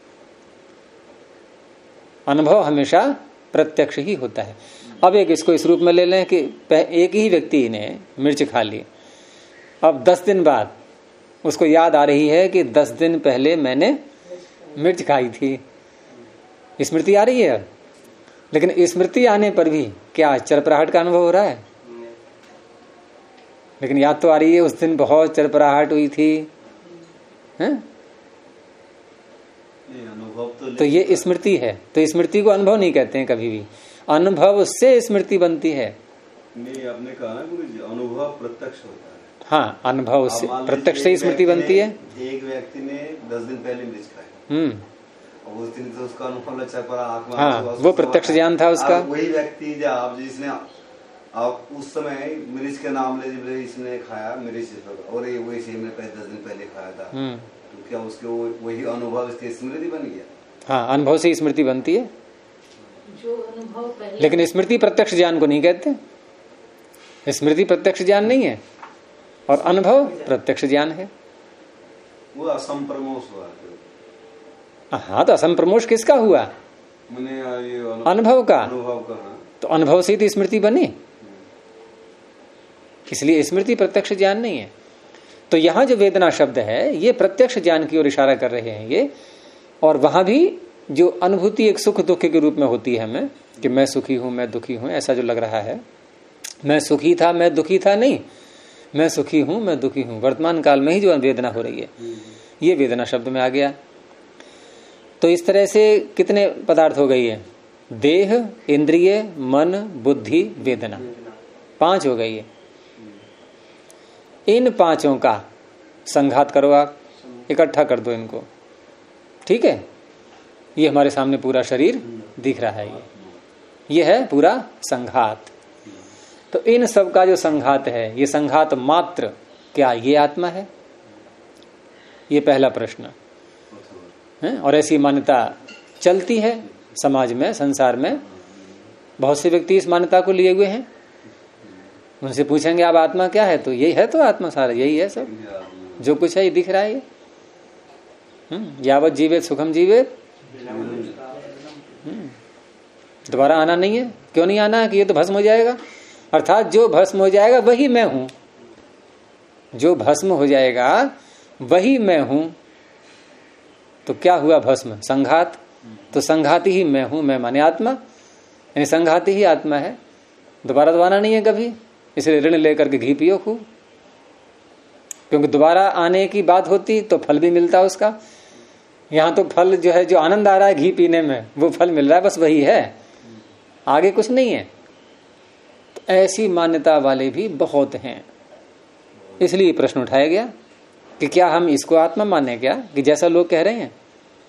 S1: अनुभव हमेशा प्रत्यक्ष ही होता है। अब एक इसको इस रूप में ले लें कि एक ही व्यक्ति ने मिर्च खा ली, अब 10 दिन बाद उसको याद आ रही है कि 10 दिन पहले मैंने मिर्च खाई थी, स्मृति आ रही है। लेकिन स्मृति आने पर भी क्या चरपराहट का अनुभव हो रहा है? लेकिन याद तो आ रही है उस दिन बहुत चरपराहट हुई थी, हैं? तो ये स्मृति है। तो स्मृति को अनुभव नहीं कहते हैं कभी भी, अनुभव से स्मृति बनती है।
S2: नहीं, आपने कहा ना गुरु जी, अनुभव प्रत्यक्ष होता है।
S1: हाँ, अनुभव से प्रत्यक्ष से स्मृति बनती है।
S2: एक व्यक्ति ने 10 दिन पहले मिर्च खाई, उस दिन तो उसका अनुभव लच्छा पर आंख में
S1: हाँ, वो प्रत्यक्ष ज्ञान था उसका।
S2: वही व्यक्ति जो आप जिसने आप उस समय मिर्च के नाम ले इसने खाया मिर्च और ये वही से मैंने 10 दिन पहले खाया था, तो क्या उसके वही अनुभव इसकी स्मृति बन गया? हाँ,
S1: अनुभव से स्मृति बनती है,
S4: जो अनुभव पहले।
S1: लेकिन स्मृति प्रत्यक्ष ज्ञान को नहीं कहते। स्मृति प्रत्यक्ष ज्ञान नहीं है और अनुभव प्रत्यक्ष ज्ञान है।
S2: वो असंप्रमोष हुआ।
S1: हाँ, तो असंप्रमोष किसका हुआ?
S2: मैंने ये
S1: अनुभव का।
S2: हाँ।
S1: तो अनुभव से ही तो स्मृति बनी, इसलिए स्मृति प्रत्यक्ष ज्ञान नहीं है। तो यहां जो वेदना शब्द है ये प्रत्यक्ष ज्ञान की ओर इशारा कर रहे हैं ये। और वहां भी जो अनुभूति एक सुख दुख के रूप में होती है हमें, कि मैं सुखी हूं मैं दुखी हूं, ऐसा जो लग रहा है, मैं सुखी था मैं दुखी था, नहीं, मैं सुखी हूं मैं दुखी हूं, वर्तमान काल में ही जो वेदना हो रही है ये वेदना शब्द में आ गया। तो इस तरह से कितने पदार्थ हो गई है? देह, इंद्रिय, मन, बुद्धि, वेदना, 5 हो गई है। इन 5 का संघात करो, आप इकट्ठा कर दो इनको, ठीक है? ये हमारे सामने पूरा शरीर दिख रहा है, ये है पूरा संघात। तो इन सब का जो संघात है, ये संघात मात्र क्या ये आत्मा है? ये पहला प्रश्न है। और ऐसी मान्यता चलती है समाज में, संसार में। बहुत से व्यक्ति इस मान्यता को लिए हुए हैं। उनसे पूछेंगे आप आत्मा क्या है, तो यही है, तो आत्मा सारा यही है, सब जो कुछ है ये दिख रहा है ये। यावत जीवेत सुखम जीवेत, दोबारा आना नहीं है। क्यों नहीं आना है? कि ये तो भस्म हो जाएगा। अर्थात जो भस्म हो जाएगा वही मैं हूं, जो भस्म हो जाएगा वही मैं हूं। तो क्या हुआ भस्म? संघात। तो संघाती ही मैं हूं, मैं माने आत्मा, यानी संघाती ही आत्मा है। दोबारा तो आना नहीं है कभी, इसलिए ऋण लेकर के घी पियो खूब, क्योंकि दोबारा आने की बात होती तो फल भी मिलता उसका। यहां तो फल जो है, जो आनंद आ रहा है घी पीने में, वो फल मिल रहा है, बस वही है, आगे कुछ नहीं है। तो ऐसी मान्यता वाले भी बहुत हैं। इसलिए प्रश्न उठाया गया कि क्या हम इसको आत्मा माने क्या, कि जैसा लोग कह रहे हैं?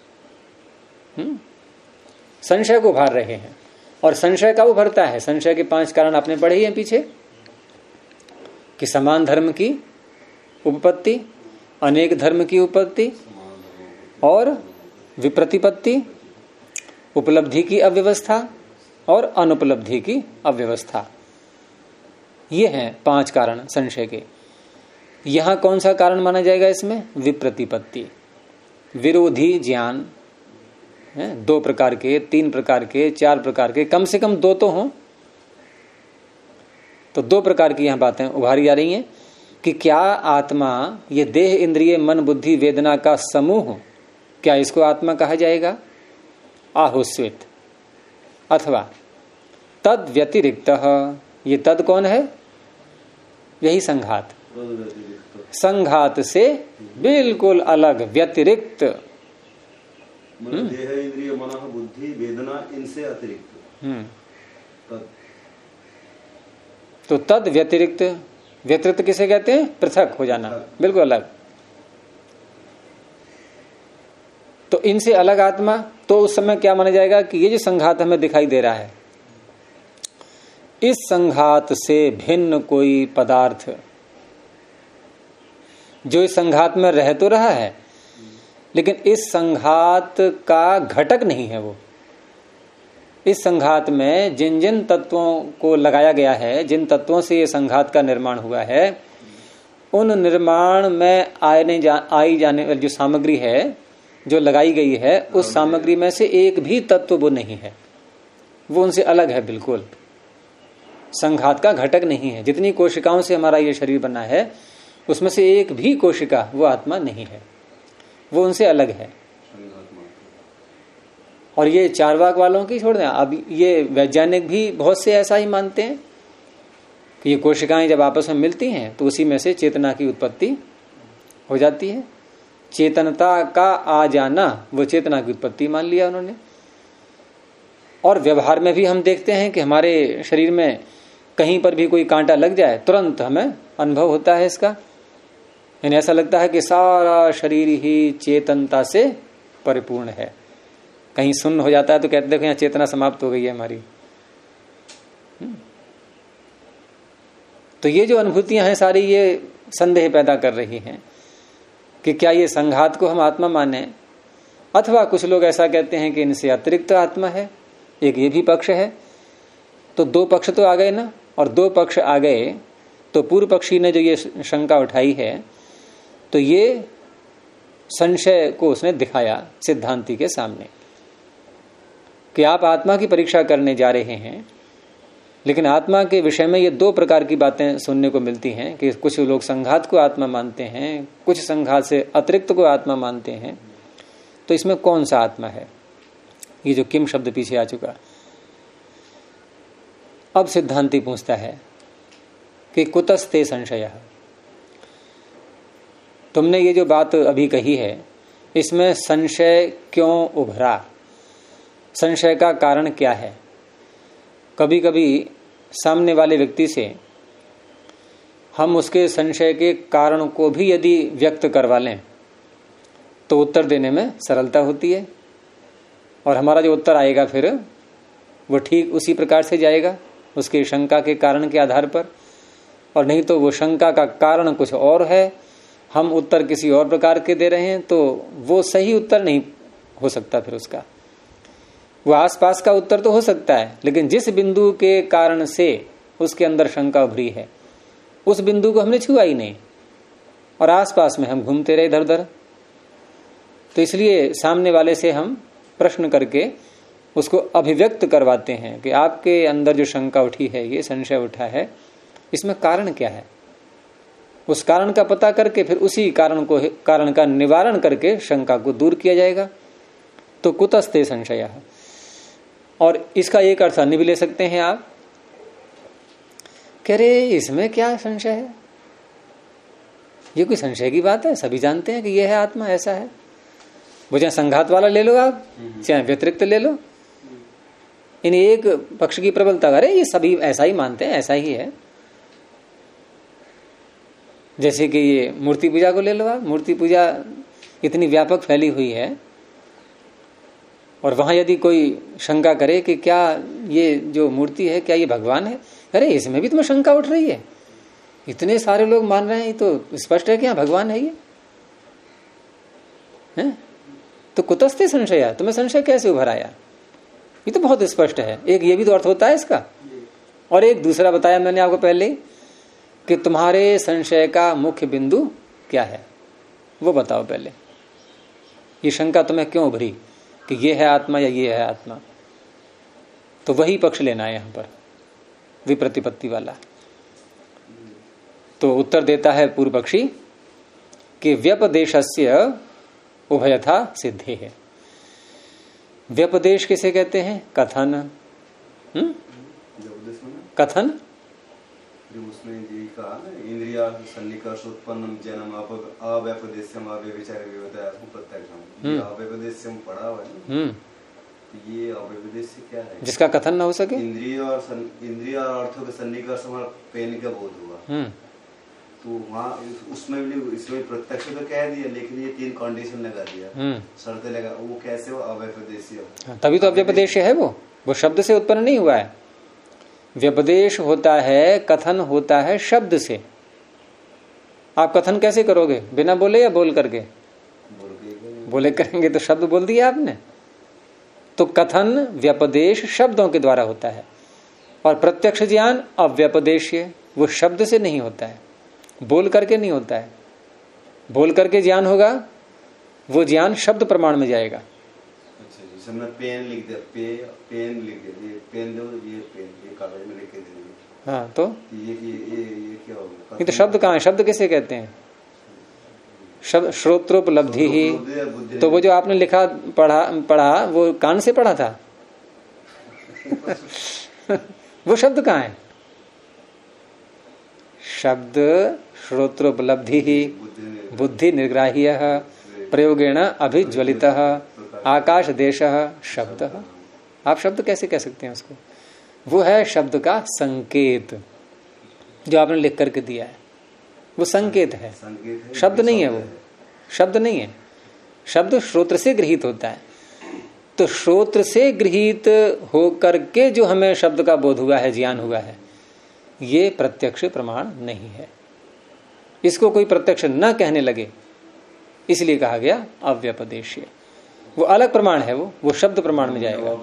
S1: संशय को उभार रहे हैं। और संशय का उभरता है, संशय के 5 कारण आपने पढ़े ही हैं पीछे, कि समान धर्म की उपपत्ति, अनेक धर्म की उपपत्ति, और विप्रतिपत्ति, उपलब्धि की अव्यवस्था और अनुपलब्धि की अव्यवस्था। ये हैं 5 कारण संशय के। यहां कौन सा कारण माना जाएगा इसमें? विप्रतिपत्ति, विरोधी ज्ञान है। 2 प्रकार के, 3 प्रकार के, 4 प्रकार के, कम से कम 2 तो हों। तो 2 प्रकार की यहां बातें उभारी जा रही हैं कि क्या आत्मा ये देह, इंद्रिय, मन, बुद्धि, वेदना का समूह, क्या इसको आत्मा कहा जाएगा? आहुस्वित। अथवा तद व्यतिरिक्त, ये तद कौन है? यही संघात। संघात से बिल्कुल अलग, व्यतिरिक्त।
S2: देह, इंद्रिय, मन, बुद्धि, वेदना, इनसे अतिरिक्त।
S1: तो तद व्यतिरिक्त, व्यतिरिक्त किसे कहते हैं? पृथक हो जाना, बिल्कुल अलग। तो इनसे अलग आत्मा, तो उस समय क्या माना जाएगा कि ये जो संघात हमें दिखाई दे रहा है, इस संघात से भिन्न कोई पदार्थ जो इस संघात में रह तो रहा है, लेकिन इस संघात का घटक नहीं है वो। इस संघात में जिन जिन तत्वों को लगाया गया है, जिन तत्वों से ये संघात का निर्माण हुआ है, उन निर्माण में आई जाने वाली जो सामग्री है, जो लगाई गई है, उस सामग्री में से एक भी तत्व वो नहीं है, वो उनसे अलग है बिल्कुल। संघात का घटक नहीं है। जितनी कोशिकाओं से हमारा ये शरीर बना है, उसमें से एक भी कोशिका वो आत्मा नहीं है, वो उनसे अलग है। और ये चारवाक वालों की छोड़ दें, अब ये वैज्ञानिक भी बहुत से ऐसा ही मानते हैं कि ये कोशिकाएं जब आपस में मिलती हैं तो उसी में से चेतना की उत्पत्ति हो जाती है। चेतनता का आ जाना, वो चेतना की उत्पत्ति मान लिया उन्होंने। और व्यवहार में भी हम देखते हैं कि हमारे शरीर में कहीं पर भी कोई कांटा लग जाए, तुरंत हमें अनुभव होता है इसका। यानी ऐसा लगता है कि सारा शरीर ही चेतनता से परिपूर्ण है। कहीं सुन्न हो जाता है तो कहते देखो यहाँ चेतना समाप्त हो गई है हमारी। तो ये जो अनुभूतियां हैं सारी ये संदेह पैदा कर रही हैं कि क्या ये संघात को हम आत्मा माने, अथवा कुछ लोग ऐसा कहते हैं कि इनसे अतिरिक्त आत्मा है। एक ये भी पक्ष है। तो दो पक्ष तो आ गए ना, और दो पक्ष आ गए तो पूर्व पक्षी ने जो ये शंका उठाई है तो ये संशय को उसने दिखाया सिद्धांति के सामने कि आप आत्मा की परीक्षा करने जा रहे हैं, लेकिन आत्मा के विषय में ये दो प्रकार की बातें सुनने को मिलती हैं कि कुछ लोग संघात को आत्मा मानते हैं, कुछ संघात से अतिरिक्त को आत्मा मानते हैं। तो इसमें कौन सा आत्मा है? ये जो किम शब्द पीछे आ चुका। अब सिद्धांति पूछता है कि कुतस्ते संशय, तुमने ये जो बात अभी कही है इसमें संशय क्यों उभरा, संशय का कारण क्या है? कभी कभी सामने वाले व्यक्ति से हम उसके संशय के कारण को भी यदि व्यक्त करवा लें तो उत्तर देने में सरलता होती है, और हमारा जो उत्तर आएगा फिर वो ठीक उसी प्रकार से जाएगा उसकी शंका के कारण के आधार पर। और नहीं तो वो शंका का कारण कुछ और है, हम उत्तर किसी और प्रकार के दे रहे हैं, तो वो सही उत्तर नहीं हो सकता। फिर उसका वो आसपास का उत्तर तो हो सकता है, लेकिन जिस बिंदु के कारण से उसके अंदर शंका उभरी है उस बिंदु को हमने छुआ ही नहीं, और आसपास में हम घूमते रहे इधर उधर। तो इसलिए सामने वाले से हम प्रश्न करके उसको अभिव्यक्त करवाते हैं कि आपके अंदर जो शंका उठी है, ये संशय उठा है, इसमें कारण क्या है। उस कारण का पता करके फिर उसी कारण का निवारण करके शंका को दूर किया जाएगा। तो कुतस्ते संशय, और इसका एक अर्थ अन्य भी ले सकते हैं आप, कह रहे इसमें क्या संशय है, ये कोई संशय की बात है, सभी जानते हैं कि ये है आत्मा, ऐसा है। वो चाहे संघात वाला ले लो आप, चाहे व्यतिरिक्त ले लो, इन एक पक्ष की प्रबलता, अरे ये सभी ऐसा ही मानते हैं, ऐसा ही है। जैसे कि ये मूर्ति पूजा को ले लो आप, मूर्ति पूजा इतनी व्यापक फैली हुई है, और वहां यदि कोई शंका करे कि क्या ये जो मूर्ति है क्या ये भगवान है, अरे इसमें भी तुम्हें शंका उठ रही है, इतने सारे लोग मान रहे हैं, तो स्पष्ट है कि हाँ भगवान है ये है? तो कुतस्ते संशय, तुम्हें संशय कैसे उभर आया, ये तो बहुत स्पष्ट है। एक ये भी तो अर्थ होता है इसका, और एक दूसरा बताया मैंने आपको पहले कि तुम्हारे संशय का मुख्य बिंदु क्या है, वो बताओ पहले। ये शंका तुम्हें क्यों उभरी कि ये है आत्मा या ये है आत्मा, तो वही पक्ष लेना है यहां पर, विप्रतिपत्ति वाला। तो उत्तर देता है पूर्व पक्षी कि व्यपदेशस्य उभयथा सिद्धे है। व्यपदेश किसे कहते हैं? कथन। कथन
S2: जो उसमें ये कहा ना, इंद्रिया सन्निकर्ष उत्पन्नम जन्म अव्यपदेश्यम अव्यभिचार विरोधात्मक प्रत्यक्षम, अव्यपदेश्यम पढ़ा हुआ है। ये अव्यपदेश्य क्या है?
S1: जिसका कथन ना हो सके।
S2: इंद्रिय और अर्थों के सन्निकर्ष हमारा पेन का बोध हुआ, तो वहाँ उसमें भी इसमें प्रत्यक्ष तो कह दिया, लेकिन ये तीन कंडीशन लगा दिया, शर्त लगा, वो कैसे हो? अव्यपदेश्य,
S1: तभी तो अव्यपदेश है। वो शब्द से उत्पन्न नहीं हुआ है। व्यपदेश होता है, कथन होता है शब्द से। आप कथन कैसे करोगे? बिना बोले या बोल करके? बोले करेंगे तो शब्द बोल दिया आपने। तो कथन व्यपदेश शब्दों के द्वारा होता है, और प्रत्यक्ष ज्ञान अव्यपदेश्य, वो शब्द से नहीं होता है, बोल करके नहीं होता है। बोल करके ज्ञान होगा, वो ज्ञान शब्द प्रमाण में जाएगा।
S2: अच्छा, जैसे मैं पेन लिख दिया, पेन लिख दिया, पेन दो, ये पेन, ये कागज में लिख के दे।
S1: हाँ, तो
S2: ये क्या होगा?
S1: ये तो शब्द कहाँ है? शब्द किसे कहते हैं? शब्द श्रोत्रोपलब्धि ही। तो वो जो आपने लिखा पढ़ा वो कान से पढ़ा था वो शब्द कहाँ है? शब्द श्रोत्रोपलब्धि ही बुद्धि निर्ग्राह्य प्रयोगेण अभिज्वलित आकाश देश शब्द। आप शब्द कैसे कह सकते हैं उसको? वो है शब्द का संकेत, जो आपने लिख करके दिया है, वो संकेत है, शब्द नहीं है। वो शब्द नहीं है। शब्द श्रोत्र से गृहीत होता है। तो श्रोत्र से गृहीत होकर के जो हमें शब्द का बोध हुआ है, ज्ञान हुआ है, ये प्रत्यक्ष प्रमाण नहीं है। इसको कोई प्रत्यक्ष न कहने लगे, इसलिए कहा गया अव्यपदेशीय। वो अलग प्रमाण है, वो शब्द प्रमाण में जाएगा।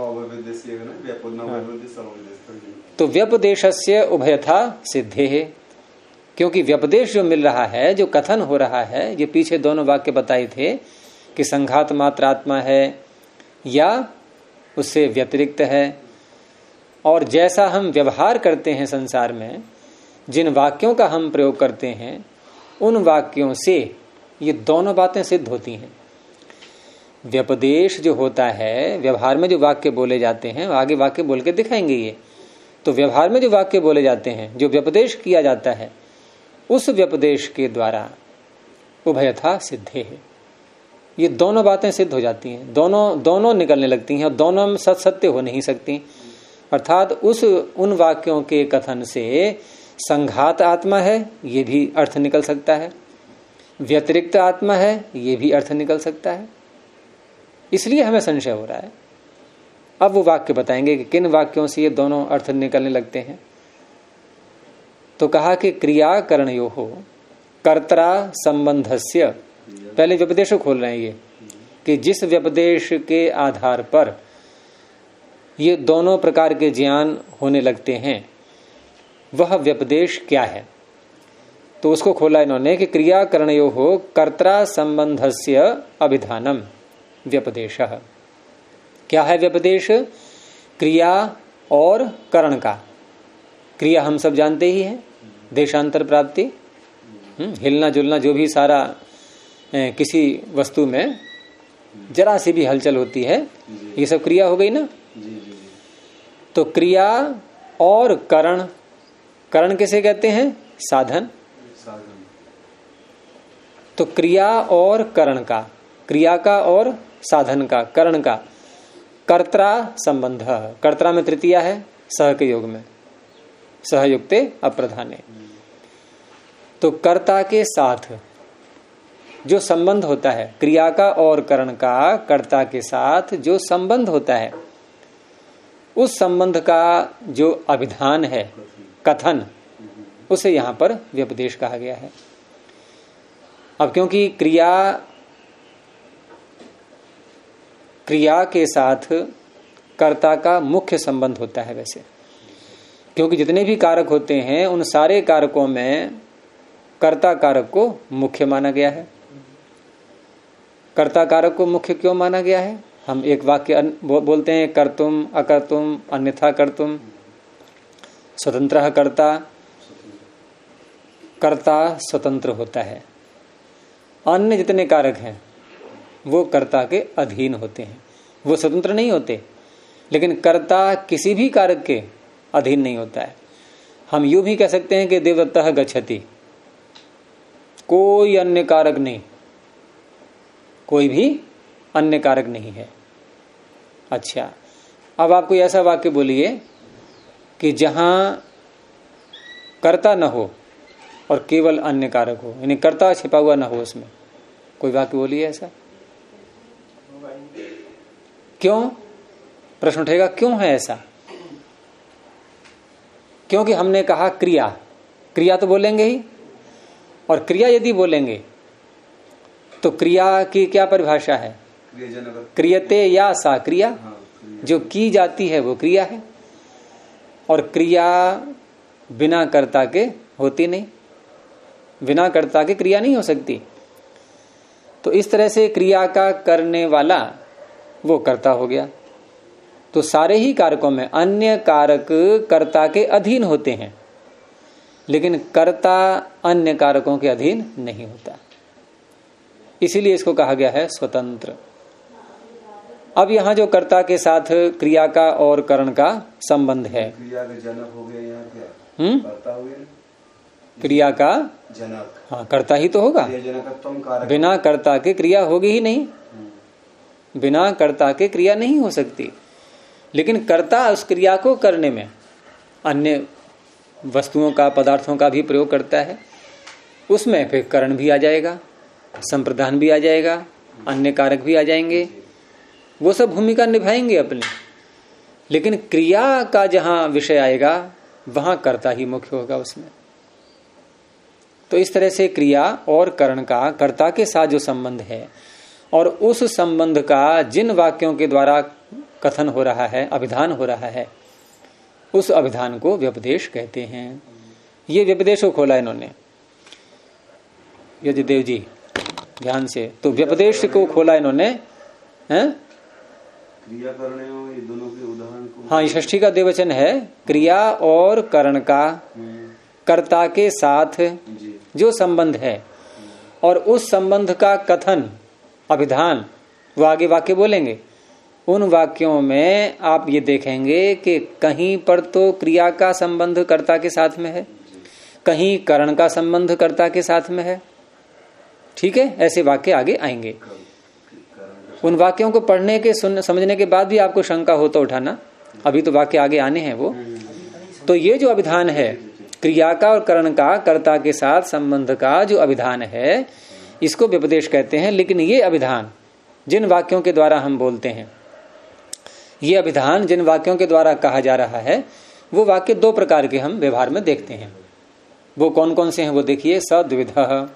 S1: तो व्यपदेशस्य उभयथा सिद्धे है, क्योंकि व्यपदेश जो मिल रहा है, जो कथन हो रहा है, ये पीछे दोनों वाक्य बताए थे कि संघात मात्र आत्मा है या उससे व्यतिरिक्त है, और जैसा हम व्यवहार करते हैं संसार में, जिन वाक्यों का हम प्रयोग करते हैं, उन वाक्यों से ये दोनों बातें सिद्ध होती हैं। व्यपदेश जो होता है, व्यवहार में जो वाक्य बोले जाते हैं, आगे वाक्य बोल के दिखाएंगे ये, तो व्यवहार में जो वाक्य बोले जाते हैं, जो व्यपदेश किया जाता है, उस व्यपदेश के द्वारा उभयथा सिद्धे है, ये दोनों बातें सिद्ध हो जाती हैं, दोनों निकलने लगती हैं, और दोनों सत्य हो नहीं सकती। अर्थात उन वाक्यों के कथन से संघात आत्मा है, ये भी अर्थ निकल सकता है, व्यतिरिक्त आत्मा है, ये भी अर्थ निकल सकता है। इसलिए हमें संशय हो रहा है। अब वो वाक्य बताएंगे कि किन वाक्यों से ये दोनों अर्थ निकलने लगते हैं। तो कहा कि क्रिया करणयो हो कर्तरा संबंधस्य, पहले व्यपदेश खोल रहे हैं ये, कि जिस व्यपदेश के आधार पर ये दोनों प्रकार के ज्ञान होने लगते हैं, वह व्यपदेश क्या है। तो उसको खोला इन्होंने कि क्रिया करणयो हो कर्तरा संबंधस्य अभिधानम व्यपदेश। क्या है व्यपदेश? क्रिया और करण का। क्रिया हम सब जानते ही हैं, देशांतर प्राप्ति, हिलना जुलना, जो भी सारा किसी वस्तु में जरा सी भी हलचल होती है, ये सब क्रिया हो गई ना। तो क्रिया और करण, करण किसे कहते हैं? साधन। तो क्रिया और करण का, क्रिया का और साधन का, करण का कर्ता संबंध। कर्ता में तृतीया है, सह के योग में, सहयुक्ते अप्रधाने। तो कर्ता के साथ जो संबंध होता है, क्रिया का और करण का कर्ता के साथ जो संबंध होता है, उस संबंध का जो अभिधान है, कथन, उसे यहां पर व्यपदेश कहा गया है। अब क्योंकि क्रिया के साथ कर्ता का मुख्य संबंध होता है, वैसे क्योंकि जितने भी कारक होते हैं, उन सारे कारकों में कर्ता कारक को मुख्य माना गया है। कर्ता कारक को मुख्य क्यों माना गया है? हम एक वाक्य बोलते हैं, कर्तुम अकर्तुम अन्यथा कर्तुम, स्वतंत्र कर्ता, कर्ता स्वतंत्र होता है। अन्य जितने कारक हैं वो कर्ता के अधीन होते हैं, वो स्वतंत्र नहीं होते। लेकिन कर्ता किसी भी कारक के अधीन नहीं होता है। हम यूं भी कह सकते हैं कि देवदत्तः गच्छति, कोई अन्य कारक नहीं, कोई भी अन्य कारक नहीं है। अच्छा, अब आप कोई ऐसा वाक्य बोलिए कि जहां कर्ता न हो और केवल अन्य कारक हो, यानी कर्ता छिपा हुआ न हो उसमें, कोई वाक्य बोलिए ऐसा। क्यों? प्रश्न उठेगा, क्यों है ऐसा? क्योंकि हमने कहा क्रिया, क्रिया तो बोलेंगे ही, और क्रिया यदि बोलेंगे तो क्रिया की क्या परिभाषा है? क्रियते या सा क्रिया, जो की जाती है वो क्रिया है, और क्रिया बिना कर्ता के होती नहीं, बिना कर्ता के क्रिया नहीं हो सकती। तो इस तरह से क्रिया का करने वाला वो कर्ता हो गया। तो सारे ही कारकों में अन्य कारक कर्ता के अधीन होते हैं, लेकिन कर्ता अन्य कारकों के अधीन नहीं होता, इसीलिए इसको कहा गया है स्वतंत्र। अब यहां जो कर्ता के साथ क्रिया का और करण का संबंध है,
S2: क्रिया का जनक हो गया यहाँ क्या? कर्ता हो गया,
S1: क्रिया का
S2: जनक,
S1: हाँ कर्ता ही तो होगा। बिना कर्ता के क्रिया होगी ही नहीं, बिना कर्ता के क्रिया नहीं हो सकती। लेकिन कर्ता उस क्रिया को करने में अन्य वस्तुओं का, पदार्थों का भी प्रयोग करता है, उसमें फिर करण भी आ जाएगा, संप्रदान भी आ जाएगा, अन्य कारक भी आ जाएंगे। वो सब भूमिका निभाएंगे अपनी, लेकिन क्रिया का जहां विषय आएगा वहां कर्ता ही मुख्य होगा उसमें। तो इस तरह से क्रिया और करण का कर्ता के साथ जो संबंध है और उस संबंध का जिन वाक्यों के द्वारा कथन हो रहा है, अभिधान हो रहा है, उस अभिधान को व्यपदेश कहते हैं। ये व्यपदेश को खोला इन्होंने यजदेव जी ध्यान से, तो व्यपदेश को खोला इन्होंने हैं?
S2: क्रिया करने हो ये दोनों के उदाहरण को।
S1: हाँ, ये षष्ठी का द्विवचन है। क्रिया और करण का कर्ता के साथ जो संबंध है और उस संबंध का कथन अभिधान, वो आगे वाक्य बोलेंगे। उन वाक्यों में आप ये देखेंगे कि कहीं पर तो क्रिया का संबंध कर्ता के साथ में है, कहीं करण का संबंध कर्ता के साथ में है। ठीक है, ऐसे वाक्य आगे आएंगे। उन वाक्यों को पढ़ने के समझने के बाद भी आपको शंका हो तो उठाना, अभी तो वाक्य आगे आने हैं वो। तो ये जो अभिधान है क्रिया का और करण का कर्ता के साथ संबंध का जो अभिधान है, इसको व्यपदेश कहते हैं। लेकिन ये अभिधान जिन वाक्यों के द्वारा हम बोलते हैं, ये अभिधान जिन वाक्यों के द्वारा कहा जा रहा है, वो वाक्य दो प्रकार के हम व्यवहार में देखते हैं। वो कौन कौन से हैं वो देखिए। सद्विधः,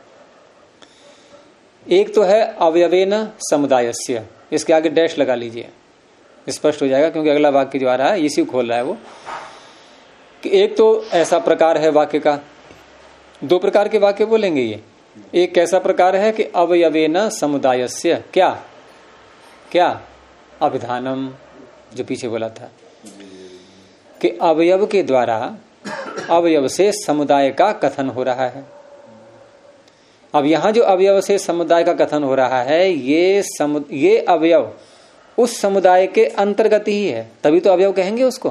S1: एक तो है अवयवेन समुदायस्य, इसके आगे डैश लगा लीजिए, स्पष्ट हो जाएगा, क्योंकि अगला वाक्य जो आ रहा है इसी को खोल रहा है वो। कि एक तो ऐसा प्रकार है वाक्य का, दो प्रकार के वाक्य बोलेंगे ये। एक कैसा प्रकार है कि अवयवेन समुदायस्य, क्या क्या अभिधानम, जो पीछे बोला था कि अवयव के द्वारा अवयव से समुदाय का कथन हो रहा है। अब यहां जो अवयव से समुदाय का कथन हो रहा है, ये अवयव उस समुदाय के अंतर्गत ही है, तभी तो अवयव कहेंगे उसको।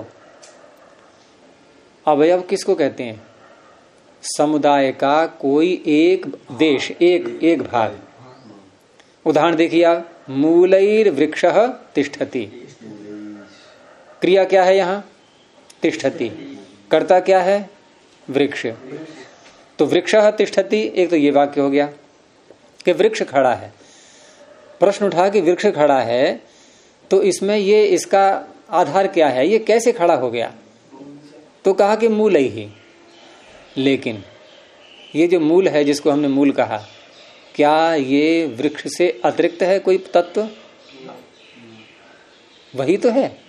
S1: अवयव किसको कहते हैं? समुदाय का कोई एक देश, एक भाग। उदाहरण देखिए आप, मूलैर वृक्षः तिष्ठति, क्रिया क्या है यहां? तिष्ठति। कर्ता क्या है? वृक्ष। तो वृक्षः तिष्ठति, एक तो ये वाक्य हो गया कि वृक्ष खड़ा है। प्रश्न उठा कि वृक्ष खड़ा है, तो इसमें ये इसका आधार क्या है, ये कैसे खड़ा हो गया? तो कहा कि मूल ही। लेकिन ये जो मूल है, जिसको हमने मूल कहा, क्या ये वृक्ष से अतिरिक्त है कोई तत्व? वही तो है।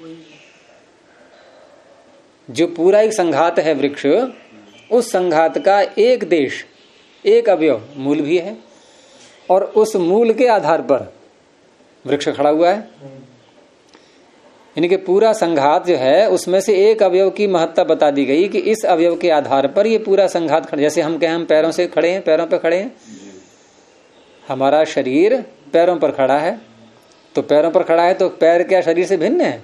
S1: जो पूरा एक संघात है वृक्ष, उस संघात का एक देश, एक अवयव मूल भी है, और उस मूल के आधार पर वृक्ष खड़ा हुआ है। यानी कि पूरा संघात जो है उसमें से एक अवयव की महत्ता बता दी गई कि इस अवयव के आधार पर ये पूरा संघात खड़ा। जैसे हम कहें हम पैरों से खड़े हैं, पैरों पर खड़े हैं, हमारा शरीर पैरों पर खड़ा है, तो पैरों पर खड़ा है तो पैर क्या शरीर से भिन्न है?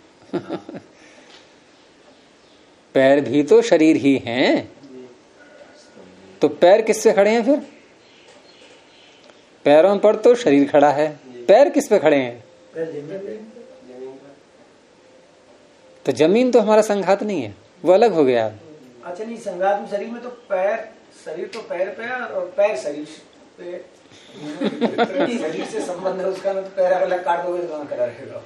S1: पैर भी तो शरीर ही हैं। तो पैर किससे खड़े हैं फिर? पैरों पर तो शरीर खड़ा है, पैर किस पे खड़े हैं? तो जमीन तो हमारा संघात नहीं है, वो अलग हो गया।
S3: अच्छा, नहीं, संघात में शरीर में तो पैर, शरीर तो पैर पे और पैर शरीर पे, शरीर से संबंध है उसका, तो पैर अलग काट दोगे तो करा रहेगा।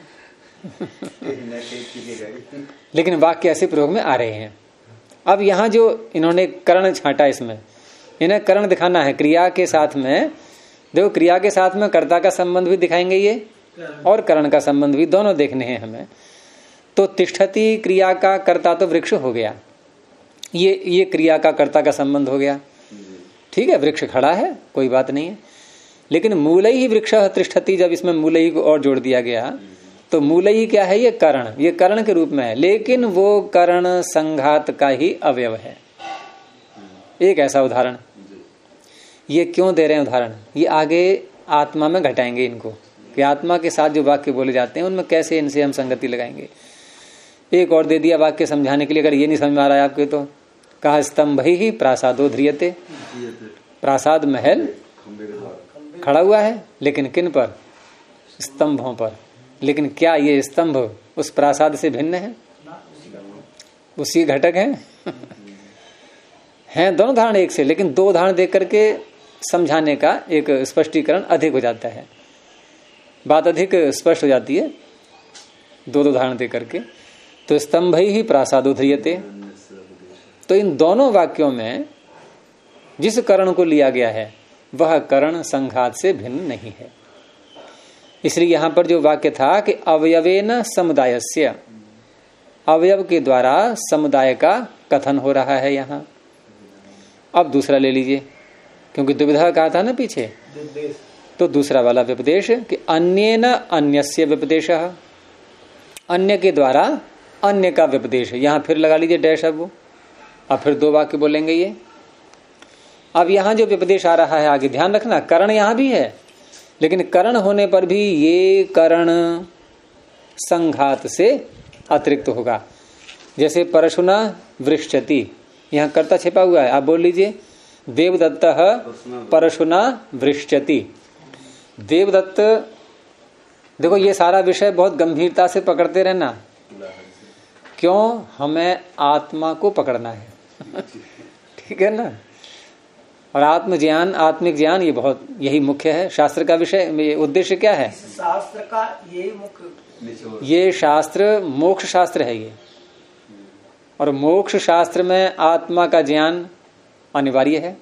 S1: लेकिन वाक्य ऐसे प्रयोग में आ रहे हैं। अब यहां जो इन्होंने करण छांटा, इसमें इन्हें करण दिखाना है क्रिया के साथ में। देखो, क्रिया के साथ में कर्ता का संबंध भी दिखाएंगे ये, और करण का संबंध भी, दोनों देखने हैं हमें। तो तिष्ठति क्रिया का कर्ता तो वृक्ष हो गया, ये क्रिया का कर्ता का संबंध हो गया। ठीक है, वृक्ष खड़ा है, कोई बात नहीं है। लेकिन मूलई वृक्ष तिष्ठति, जब इसमें मूलई को और जोड़ दिया गया, तो मूलई क्या है? ये करण, ये करण के रूप में है, लेकिन वो करण संघात का ही अवयव है। एक ऐसा उदाहरण, ये क्यों दे रहे हैं उदाहरण? ये आगे आत्मा में घटाएंगे इनको, कि आत्मा के साथ जो वाक्य बोले जाते हैं उनमें कैसे इनसे हम संगति लगाएंगे। एक और दे दिया वाक्य समझाने के लिए, अगर ये नहीं समझ में आ रहा है आपके, तो कहा स्तंभ ही प्रासादो ध्रियते, प्रासाद महल खड़ा हुआ है, लेकिन किन पर? स्तंभों पर। लेकिन क्या ये स्तंभ उस प्रासाद से भिन्न है? उसी घटक हैं दोनों उदाहरण एक से, लेकिन दो उदाहरण देख करके समझाने का एक स्पष्टीकरण अधिक हो जाता है। बात अधिक स्पष्ट हो जाती है दो उदाहरण दे करके। तो स्तंभ ही प्रासादो ध्रियते, तो इन दोनों वाक्यों में जिस करण को लिया गया है वह करण संघात से भिन्न नहीं है। इसलिए यहां पर जो वाक्य था कि अवयवेन समुदायस्य, अवयव के द्वारा समुदाय का कथन हो रहा है यहां। अब दूसरा ले लीजिए, क्योंकि दुविधा कहा था ना पीछे, तो दूसरा वाला व्यपदेश कि अन्येन अन्यस्य व्यपदेशः, अन्य के द्वारा अन्य का व्यपदेश। यहां फिर लगा लीजिए डैश। अब फिर दो वाक्य बोलेंगे ये। अब यहां जो व्यपदेश आ रहा है आगे ध्यान रखना, करण यहां भी है, लेकिन करण होने पर भी ये करण संघात से अतिरिक्त होगा। जैसे परशुना वृक्षति, यहां कर्ता छिपा हुआ है, आप बोल लीजिए देवदत्तः परशुना वृक्षति। देवदत्त, देखो ये सारा विषय बहुत गंभीरता से पकड़ते रहना। क्यों? हमें आत्मा को पकड़ना है ठीक है ना। और आत्मज्ञान, आत्मिक ज्ञान, ये बहुत यही मुख्य है शास्त्र का विषय। उद्देश्य क्या है?
S3: शास्त्र का यही मुख्य,
S1: ये शास्त्र मोक्ष शास्त्र है ये, और मोक्ष शास्त्र में आत्मा का ज्ञान अनिवार्य है।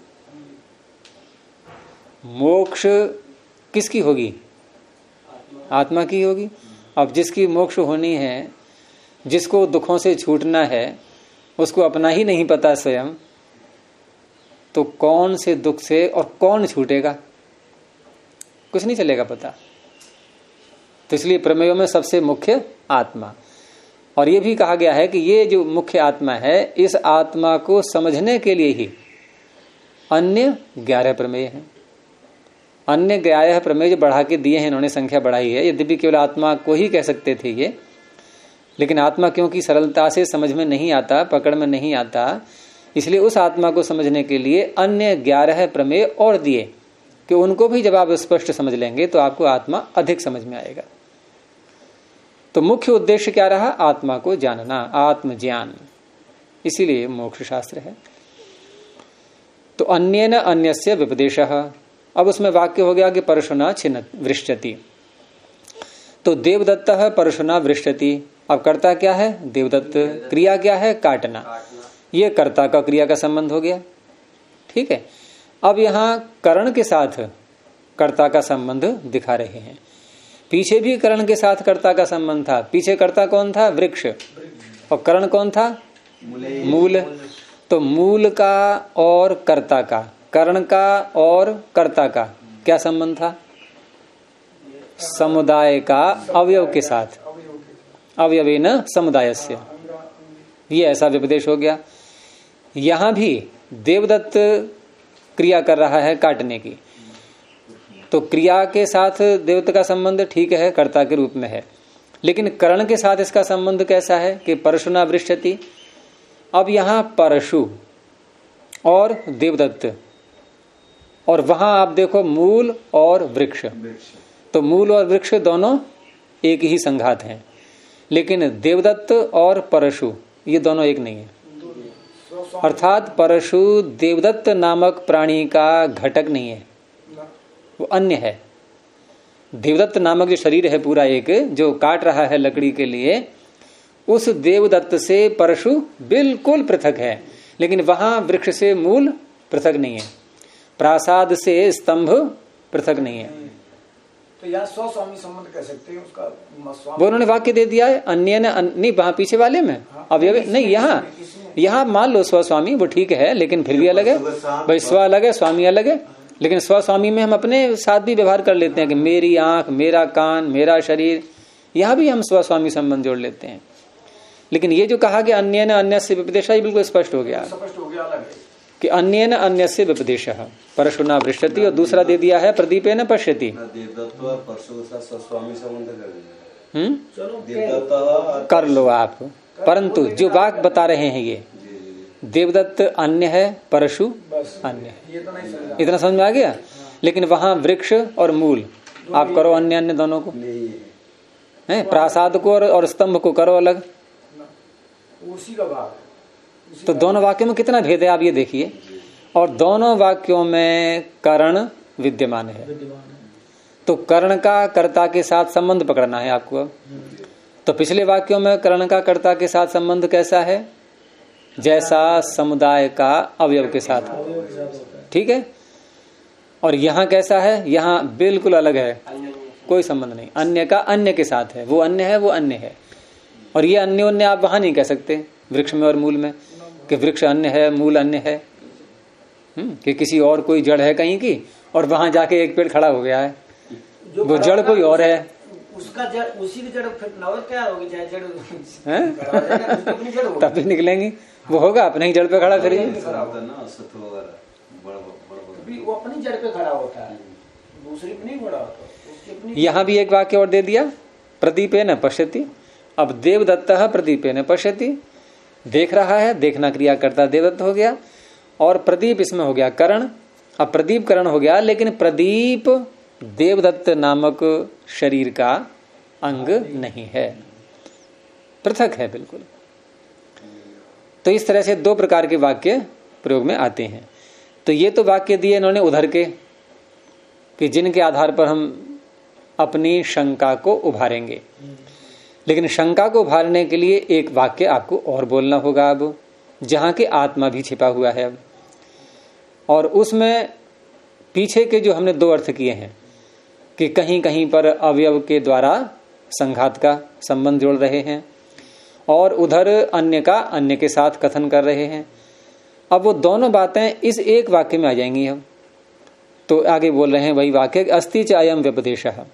S1: मोक्ष किसकी होगी? आत्मा की होगी। अब जिसकी मोक्ष होनी है, जिसको दुखों से छूटना है, उसको अपना ही नहीं पता स्वयं, तो कौन से दुख से और कौन छूटेगा? कुछ नहीं चलेगा पता। तो इसलिए प्रमेयों में सबसे मुख्य आत्मा। और ये भी कहा गया है कि ये जो मुख्य आत्मा है, इस आत्मा को समझने के लिए ही अन्य 11 प्रमेय हैं। अन्य 11 प्रमेय जो बढ़ा के दिए हैं इन्होंने, संख्या बढ़ाई है। यद्यपि केवल आत्मा को ही कह सकते थे ये, लेकिन आत्मा क्योंकि सरलता से समझ में नहीं आता, पकड़ में नहीं आता, इसलिए उस आत्मा को समझने के लिए अन्य 11 प्रमेय और दिए कि उनको भी जब आप स्पष्ट समझ लेंगे तो आपको आत्मा अधिक समझ में आएगा। तो मुख्य उद्देश्य क्या रहा? आत्मा को जानना, आत्मज्ञान। इसीलिए मोक्ष शास्त्र है। तो अन्येन अन्यस्य व्यपदेशः। अब उसमें वाक्य हो गया कि परशुना छिन्न वृष्टति। तो देवदत्तः परशुना वृष्टति। अब कर्ता क्या है? देवदत्त। क्रिया क्या है? काटना। ये कर्ता का क्रिया का संबंध हो गया। ठीक है। अब यहां करण के साथ कर्ता का संबंध दिखा रहे हैं। पीछे भी करण के साथ कर्ता का संबंध था। पीछे कर्ता कौन था? वृक्ष। और करण कौन था? मूल। तो मूल का और कर्ता का, करण का और कर्ता का क्या संबंध था? समुदाय का अवयव के साथ, अवयवेन समुदायस्य। ये ऐसा व्यपदेश हो गया। यहां भी देवदत्त क्रिया कर रहा है काटने की, तो क्रिया के साथ देवदत्त का संबंध ठीक है, कर्ता के रूप में है। लेकिन करण के साथ इसका संबंध कैसा है कि परशुना वृष्टति। अब यहां परशु और देवदत्त, और वहां आप देखो मूल और वृक्ष। तो मूल और वृक्ष दोनों एक ही संघात हैं, लेकिन देवदत्त और परशु ये दोनों एक नहीं है। अर्थात परशु देवदत्त नामक प्राणी का घटक नहीं है, वो अन्य है। देवदत्त नामक जो शरीर है पूरा एक, जो काट रहा है लकड़ी के लिए, उस देवदत्त से परशु बिल्कुल पृथक है। लेकिन वहां वृक्ष से मूल पृथक नहीं है, प्रासाद से स्तंभ पृथक नहीं है।
S3: तो यहाँ स्वस्वामी संबंध कह सकते हैं उसका।
S1: वो उन्होंने वाक्य दे दिया है अन्य नहीं, वहां पीछे वाले में। अब ये नहीं, यहाँ मान लो स्वस्वामी, वो ठीक है, लेकिन फिर भी अलग है भाई। स्व अलग है, स्वामी अलग है। लेकिन स्वस्वामी में हम अपने साथ भी व्यवहार कर लेते हैं कि मेरी आंख, मेरा कान, मेरा शरीर, यहां भी हम स्वस्वामी संबंध जोड़ लेते हैं। लेकिन ये जो कहा कि अन्य न अन्य से व्यपदेशः, बिल्कुल स्पष्ट हो गया कि अन्य न अन्य से व्यपदेशः परशुना वृष्टति। और दूसरा दे दिया है प्रदीपेन पश्यति। कर लो आप, परंतु जो वाक्य बता रहे हैं ये देवदत्त अन्य है, परशु अन्य है। इतना समझ में आ गया। लेकिन वहां वृक्ष और मूल आप करो अन्य अन्य दोनों को, है प्रासाद को और स्तंभ को करो अलग,
S3: उसी का भाग।
S1: तो दोनों वाक्यों में कितना भेद है आप ये देखिए। और दोनों वाक्यों में करण विद्यमान है। तो कर्ण का कर्ता के साथ संबंध पकड़ना है आपको। अब तो पिछले वाक्यों में कर्ण का कर्ता के साथ संबंध कैसा है? जैसा समुदाय का अवयव के साथ, ठीक है। और यहाँ कैसा है? यहाँ बिल्कुल अलग है, कोई संबंध नहीं। अन्य का अन्य के साथ है, वो अन्य है, वो अन्य है। और ये अन्य अन्य आप वहां नहीं कह सकते वृक्ष में और मूल में कि वृक्ष अन्य है, मूल अन्य है, कि किसी और कोई जड़ है कहीं की और वहां जाके एक पेड़ खड़ा हो गया है, वो जड़ कोई और है।
S3: उसका जड़, उसी की जड़ फिर नवर क्या होगी? चाहे जड़
S1: तब भी निकलेंगी, वो होगा अपने ही जड़ पे खड़ा करेंगे।
S3: वो अपनी जड़ पे खड़ा होता है, दूसरी पे नहीं खड़ा होता।
S1: यहाँ भी एक वाक्य और दे दिया, प्रदीपेन पश्यति। अब देवदत्तः प्रदीपेन पश्यति, देख रहा है, देखना क्रिया करता देवदत्त हो गया, और प्रदीप इसमें हो गया करण। अब प्रदीप करण हो गया, लेकिन प्रदीप देवदत्त नामक शरीर का अंग नहीं है, पृथक है बिल्कुल। तो इस तरह से दो प्रकार के वाक्य प्रयोग में आते हैं। तो ये तो वाक्य दिए इन्होंने उधर के, कि जिनके आधार पर हम अपनी शंका को उभारेंगे। लेकिन शंका को उभारने के लिए एक वाक्य आपको और बोलना होगा अब, जहां के आत्मा भी छिपा हुआ है अब, और उसमें पीछे के जो हमने दो अर्थ किए हैं कि कहीं कहीं पर अवयव के द्वारा संघात का संबंध जोड़ रहे हैं और उधर अन्य का अन्य के साथ कथन कर रहे हैं। अब वो दोनों बातें इस एक वाक्य में आ जाएंगी। हम तो आगे बोल रहे हैं वही वाक्य, अस्ति च अयम व्यपदेशः,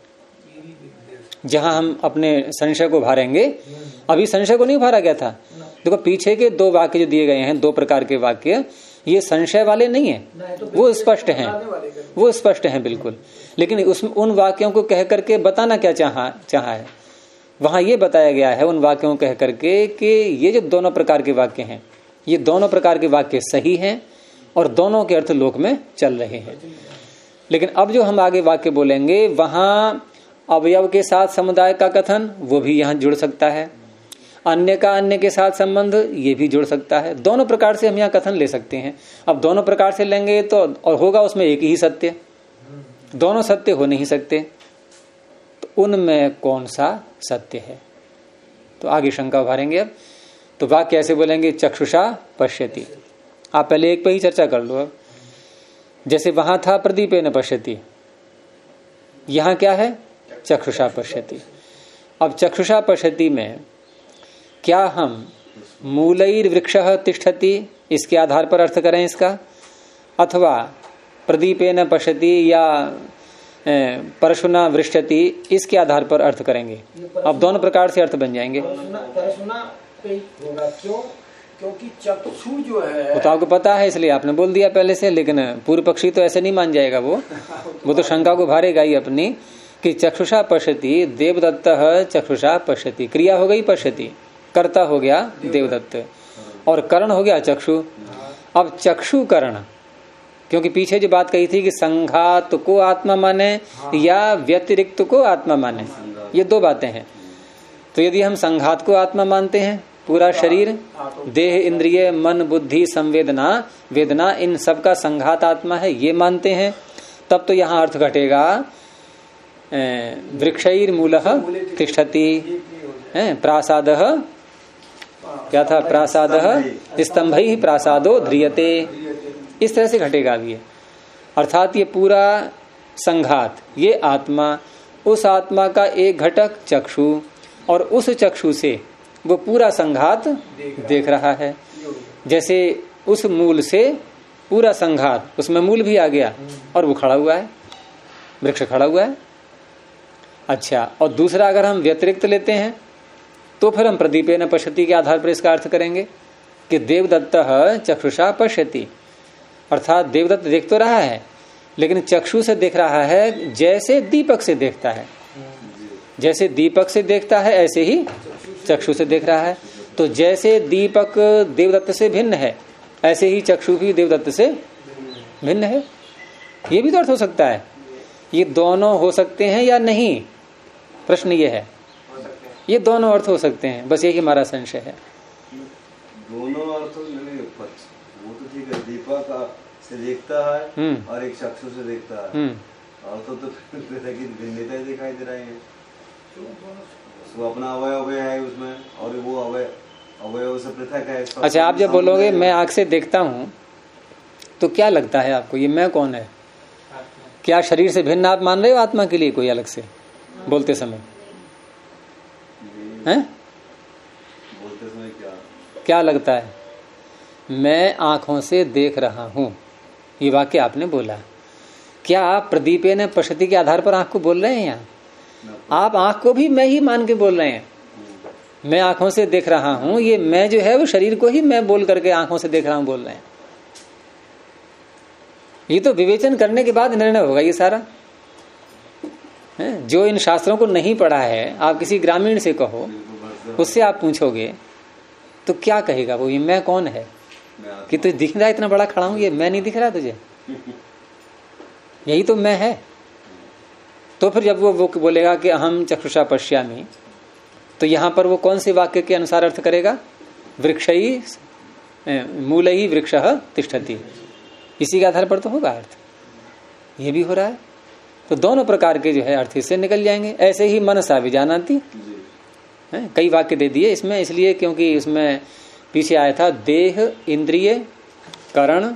S1: जहां हम अपने संशय को उभारेंगे। अभी संशय को नहीं उभारा गया था। देखो पीछे के दो वाक्य जो दिए गए हैं, दो प्रकार के वाक्य, ये संशय वाले नहीं है, वो स्पष्ट हैं, वो स्पष्ट हैं बिल्कुल। लेकिन उन वाक्यों को कह करके बताना क्या चाहा है, वहां ये बताया गया है उन वाक्यों को कह करके कि ये जो दोनों प्रकार के वाक्य हैं, ये दोनों प्रकार के वाक्य सही हैं और दोनों के अर्थ लोक में चल रहे हैं। लेकिन अब जो हम आगे वाक्य बोलेंगे, वहां अवयव के साथ समुदाय का कथन वो भी यहाँ जुड़ सकता है, अन्य का अन्य के साथ संबंध ये भी जुड़ सकता है। दोनों प्रकार से हम यहाँ कथन ले सकते हैं। अब दोनों प्रकार से लेंगे तो और होगा उसमें एक ही सत्य, दोनों सत्य हो नहीं सकते, तो उनमें कौन सा सत्य है? तो आगे शंका उभारेंगे। अब तो वाक्य ऐसे बोलेंगे, चक्षुषा पश्यति। आप पहले एक पे ही चर्चा कर लो। अब जैसे वहां था प्रदीपेन पश्यति, यहां क्या है? चक्षुषा पश्यति। अब चक्षुषा पश्यति में क्या हम मूलैर वृक्षः तिष्ठति इसके आधार पर अर्थ करें इसका, अथवा प्रदीपेन पश्यति या परशुना वृष्टति इसके आधार पर अर्थ करेंगे? अब दोनों प्रकार से अर्थ बन जाएंगे।
S3: परशुना पे होगा, क्योंकि चक्षु जो है
S1: वो तो आपको पता है इसलिए आपने बोल दिया पहले से। लेकिन पूर्व पक्षी तो ऐसे नहीं मान जाएगा, वो तो शंका को भारेगा ही अपनी कि चक्षुषा पश्यति, देवदत्तः चक्षुषा पश्यति, क्रिया हो गई पश्यति, कर्ता हो गया देवदत्त और करण हो गया चक्षु। अब चक्षु करण, क्योंकि पीछे जो बात कही थी कि संघात को आत्मा माने या व्यतिरिक्त को आत्मा माने, ये दो बातें हैं। तो यदि हम संघात को आत्मा मानते हैं, पूरा शरीर, देह, इंद्रिय, मन, बुद्धि, संवेदना, वेदना, इन सब का संघात आत्मा है, ये मानते हैं, तब तो यहाँ अर्थ घटेगा वृक्षैर मूलः तिष्ठति, प्रासादः क्या था? प्रासादः स्तंभैः प्रासादो ध्रियते, इस तरह से घटेगा अब ये। अर्थात ये पूरा संघात, ये आत्मा, उस आत्मा का एक घटक चक्षु, और उस चक्षु से वो पूरा संघात देख रहा है। जैसे उस मूल से पूरा संघात, उसमें मूल भी आ गया और वो खड़ा हुआ है, वृक्ष खड़ा हुआ है। अच्छा, और दूसरा अगर हम व्यतिरिक्त लेते हैं तो फिर हम प्रदीपेन पश्यति के आधार पर इसका अर्थ करेंगे कि देवदत्तः चक्षुषा पश्यति, अर्थात देवदत्त देख तो रहा है लेकिन चक्षु से देख रहा है, जैसे दीपक से देखता है। जैसे दीपक से देखता है ऐसे ही चक्षु से देख रहा है। तो जैसे दीपक देवदत्त से भिन्न है, ऐसे ही चक्षु भी देवदत्त से भिन्न है। ये भी तो अर्थ हो सकता है। ये दोनों हो सकते हैं या नहीं, प्रश्न ये है। ये दोनों अर्थ हो सकते हैं, बस यही हमारा संशय है।
S2: दोनों अर्थ वो तो ठीक है, दीपक से देखता है और एक चक्षु से देखता है, और तो पृथक की भिन्नता दिखाई दे रही है। वो अपना अवयव है उसमें और वो अवयव से पृथक है।
S1: अच्छा, आप जब बोलोगे मैं आंख से देखता हूँ तो क्या लगता है आपको, ये मैं कौन है? क्या शरीर से भिन्न आप मान रहे हो आत्मा के लिए कोई अलग से बोलते समय? हैं?
S2: बोलते समय
S1: क्या लगता है? मैं आंखों से देख रहा हूं, ये वाक्य आपने बोला। क्या आप प्रदीपेन पश्यति के आधार पर आंख को बोल रहे हैं? यहाँ आप आंख को भी मैं ही मान के बोल रहे हैं। मैं आंखों से देख रहा हूं, ये मैं जो है वो शरीर को ही मैं बोल करके आंखों से देख रहा हूं बोल रहे हैं। ये तो विवेचन करने के बाद निर्णय होगा ये सारा। जो इन शास्त्रों को नहीं पढ़ा है, आप किसी ग्रामीण से कहो, उससे आप पूछोगे तो क्या कहेगा वो, ये मैं कौन है? कि तुझे दिख रहा है इतना बड़ा खड़ा हूं, ये मैं नहीं दिख रहा तुझे? यही तो मैं है। तो फिर जब वो बोलेगा कि अहम चक्षुषा पश्यामि, तो यहां पर वो कौन से वाक्य के अनुसार अर्थ करेगा? वृक्षई मूलई वृक्षः तिष्ठति, इसी के आधार पर तो होगा अर्थ। ये भी हो रहा है, तो दोनों प्रकार के जो है अर्थ इससे निकल जाएंगे। ऐसे ही मनसा विजानाति, कई वाक्य दे दिए इसमें, इसलिए क्योंकि इसमें पीछे आया था देह इंद्रिय करण,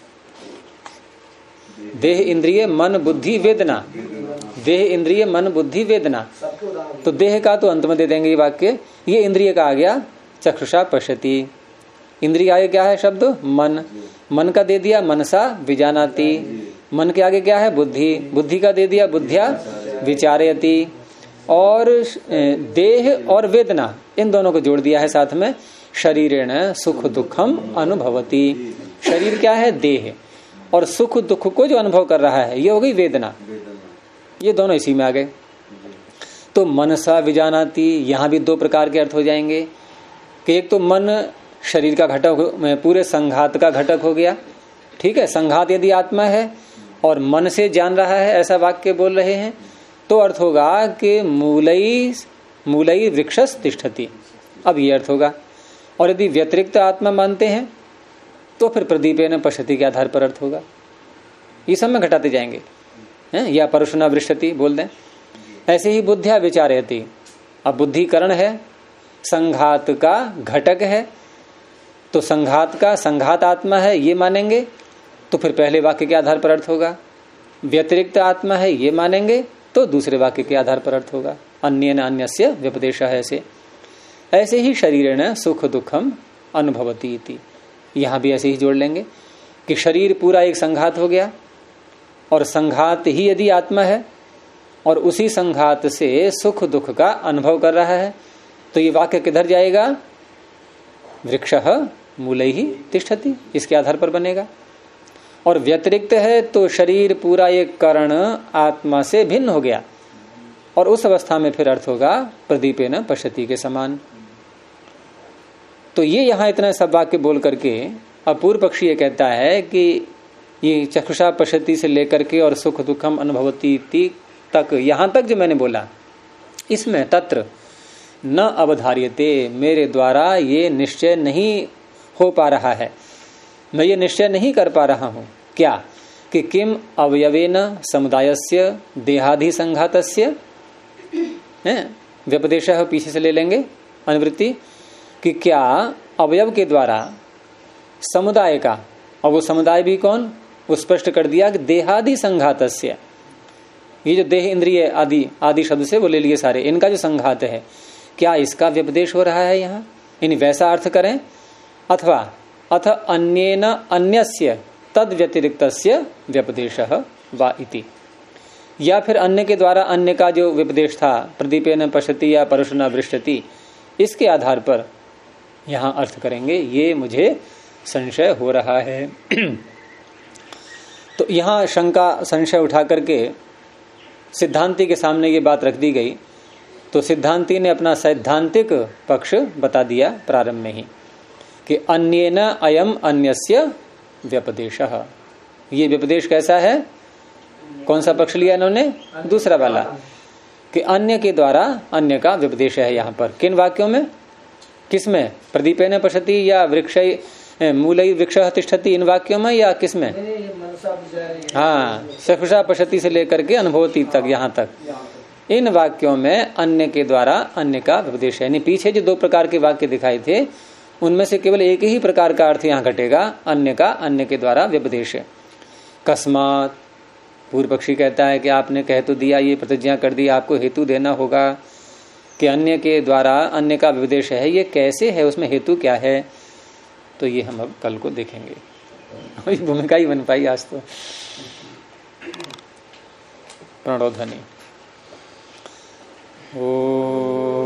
S1: देह इंद्रिय मन बुद्धि वेदना, देह इंद्रिय मन बुद्धि वेदना। तो देह का तो अंत में दे देंगे ये वाक्य। ये इंद्रिय का आ गया चक्षुषा पश्यति, इंद्रिय आगे क्या है शब्द? मन। मन का दे दिया मनसा विजानाति, मन के आगे क्या है? बुद्धि। बुद्धि का दे दिया बुद्धिया विचारयति। और देह और वेदना, इन दोनों को जोड़ दिया है साथ में, शरीरेण सुख दुखम अनुभवति। शरीर क्या है? देह। और सुख दुख को जो अनुभव कर रहा है ये हो गई वेदना। ये दोनों इसी में आ गए। तो मनसा विजानाति, यहां भी दो प्रकार के अर्थ हो जाएंगे कि एक तो मन शरीर का घटक, पूरे संघात का घटक हो गया, ठीक है। संघात यदि आत्मा है और मन से जान रहा है, ऐसा वाक्य बोल रहे हैं, तो अर्थ होगा कि मूलई वृक्षस तिष्ठति। अब ये अर्थ होगा। और यदि व्यतिरिक्त आत्मा मानते हैं तो फिर प्रदीपेन पश्यति के आधार पर अर्थ होगा। ये सब में घटाते जाएंगे हैं, या परुषना वृष्टति बोल दें। ऐसे ही बुद्धिया विचारयति, अब बुद्धिकरण है, संघात का घटक है, तो संघात का संघात आत्मा है ये मानेंगे तो फिर पहले वाक्य के आधार पर अर्थ होगा। व्यतिरिक्त आत्मा है ये मानेंगे तो दूसरे वाक्य के आधार पर अर्थ होगा। अन्येन अन्यस्य व्यपदेशः है। ऐसे ही शरीरेण सुख दुखम अनुभवति इति, यहां भी ऐसे ही जोड़ लेंगे कि शरीर पूरा एक संघात हो गया और संघात ही यदि आत्मा है और उसी संघात से सुख दुख का अनुभव कर रहा है, तो ये वाक्य किधर जाएगा? वृक्षः मूलैहि तिष्ठति, इसके आधार पर बनेगा। और व्यतिरिक्त है तो शरीर पूरा एक करण आत्मा से भिन्न हो गया, और उस अवस्था में फिर अर्थ होगा प्रदीपेन पश्यति के समान। तो ये यहां इतना सब वाक्य बोल करके अब पूर्व पक्षी ये कहता है कि ये चक्षुषा पश्यति से लेकर के और सुख दुखम अनुभवती तक, यहां तक जो मैंने बोला, इसमें तत्र न अवधार्यते, मेरे द्वारा ये निश्चय नहीं हो पा रहा है, मैं ये निश्चय नहीं कर पा रहा हूं। क्या? कि किम अवयवेन समुदायस्य देहादि संघातस्य, व्यपदेशः पीछे से ले लेंगे अनुवृत्ति, कि क्या अवयव के द्वारा समुदाय का, और वो समुदाय भी कौन, वो स्पष्ट कर दिया कि देहादि संघातस्य, ये जो देह इंद्रिय आदि शब्द से वो ले लिए सारे, इनका जो संघात है, क्या इसका व्यपदेश हो रहा है यहाँ? इन वैसा अर्थ करें, अथवा अथ अन्येन अन्यस्य तद व्यतिरिक्तस्य व्यपदेशः वा इति, या फिर अन्य के द्वारा अन्य का जो व्यपदेश था, प्रदीपेन पश्यति या परुषना वृष्टति, इसके आधार पर यहाँ अर्थ करेंगे। ये मुझे संशय हो रहा है। तो यहाँ शंका संशय उठा करके सिद्धांति के सामने ये बात रख दी गई, तो सिद्धांति ने अपना सैद्धांतिक पक्ष बता दिया प्रारंभ में ही कि अन्येन अयम अन्यस्य व्यपदेशः। ये व्यपदेश कैसा है? कौन सा पक्ष लिया इन्होंने? दूसरा वाला, कि अन्य के द्वारा अन्य का व्यपदेश है। यहाँ पर किन वाक्यों में? किसमें? प्रदीपेन पश्यति या वृक्ष मूलई वृक्षः तिष्ठति, इन वाक्यों में, या किसमें? हाँ, चक्षुषा पश्यति से लेकर के अनुभवती तक, यहाँ तक इन वाक्यों में अन्य के द्वारा अन्य का व्यपदेश है। यानी पीछे जो 2 प्रकार के वाक्य दिखाए थे उनमें से केवल एक ही प्रकार का अर्थ यहाँ घटेगा, अन्य का अन्य के द्वारा व्यपदेश है। कस्मात, पूर्व पक्षी कहता है कि आपने कह तो दिया, ये प्रतिज्ञा कर दी, आपको हेतु देना होगा कि अन्य के द्वारा अन्य का व्यपदेश है, ये कैसे है, उसमें हेतु क्या है? तो ये हम अब कल को देखेंगे। भूमिका ही बन पाई आज तो। प्रणोध्वनि। ओ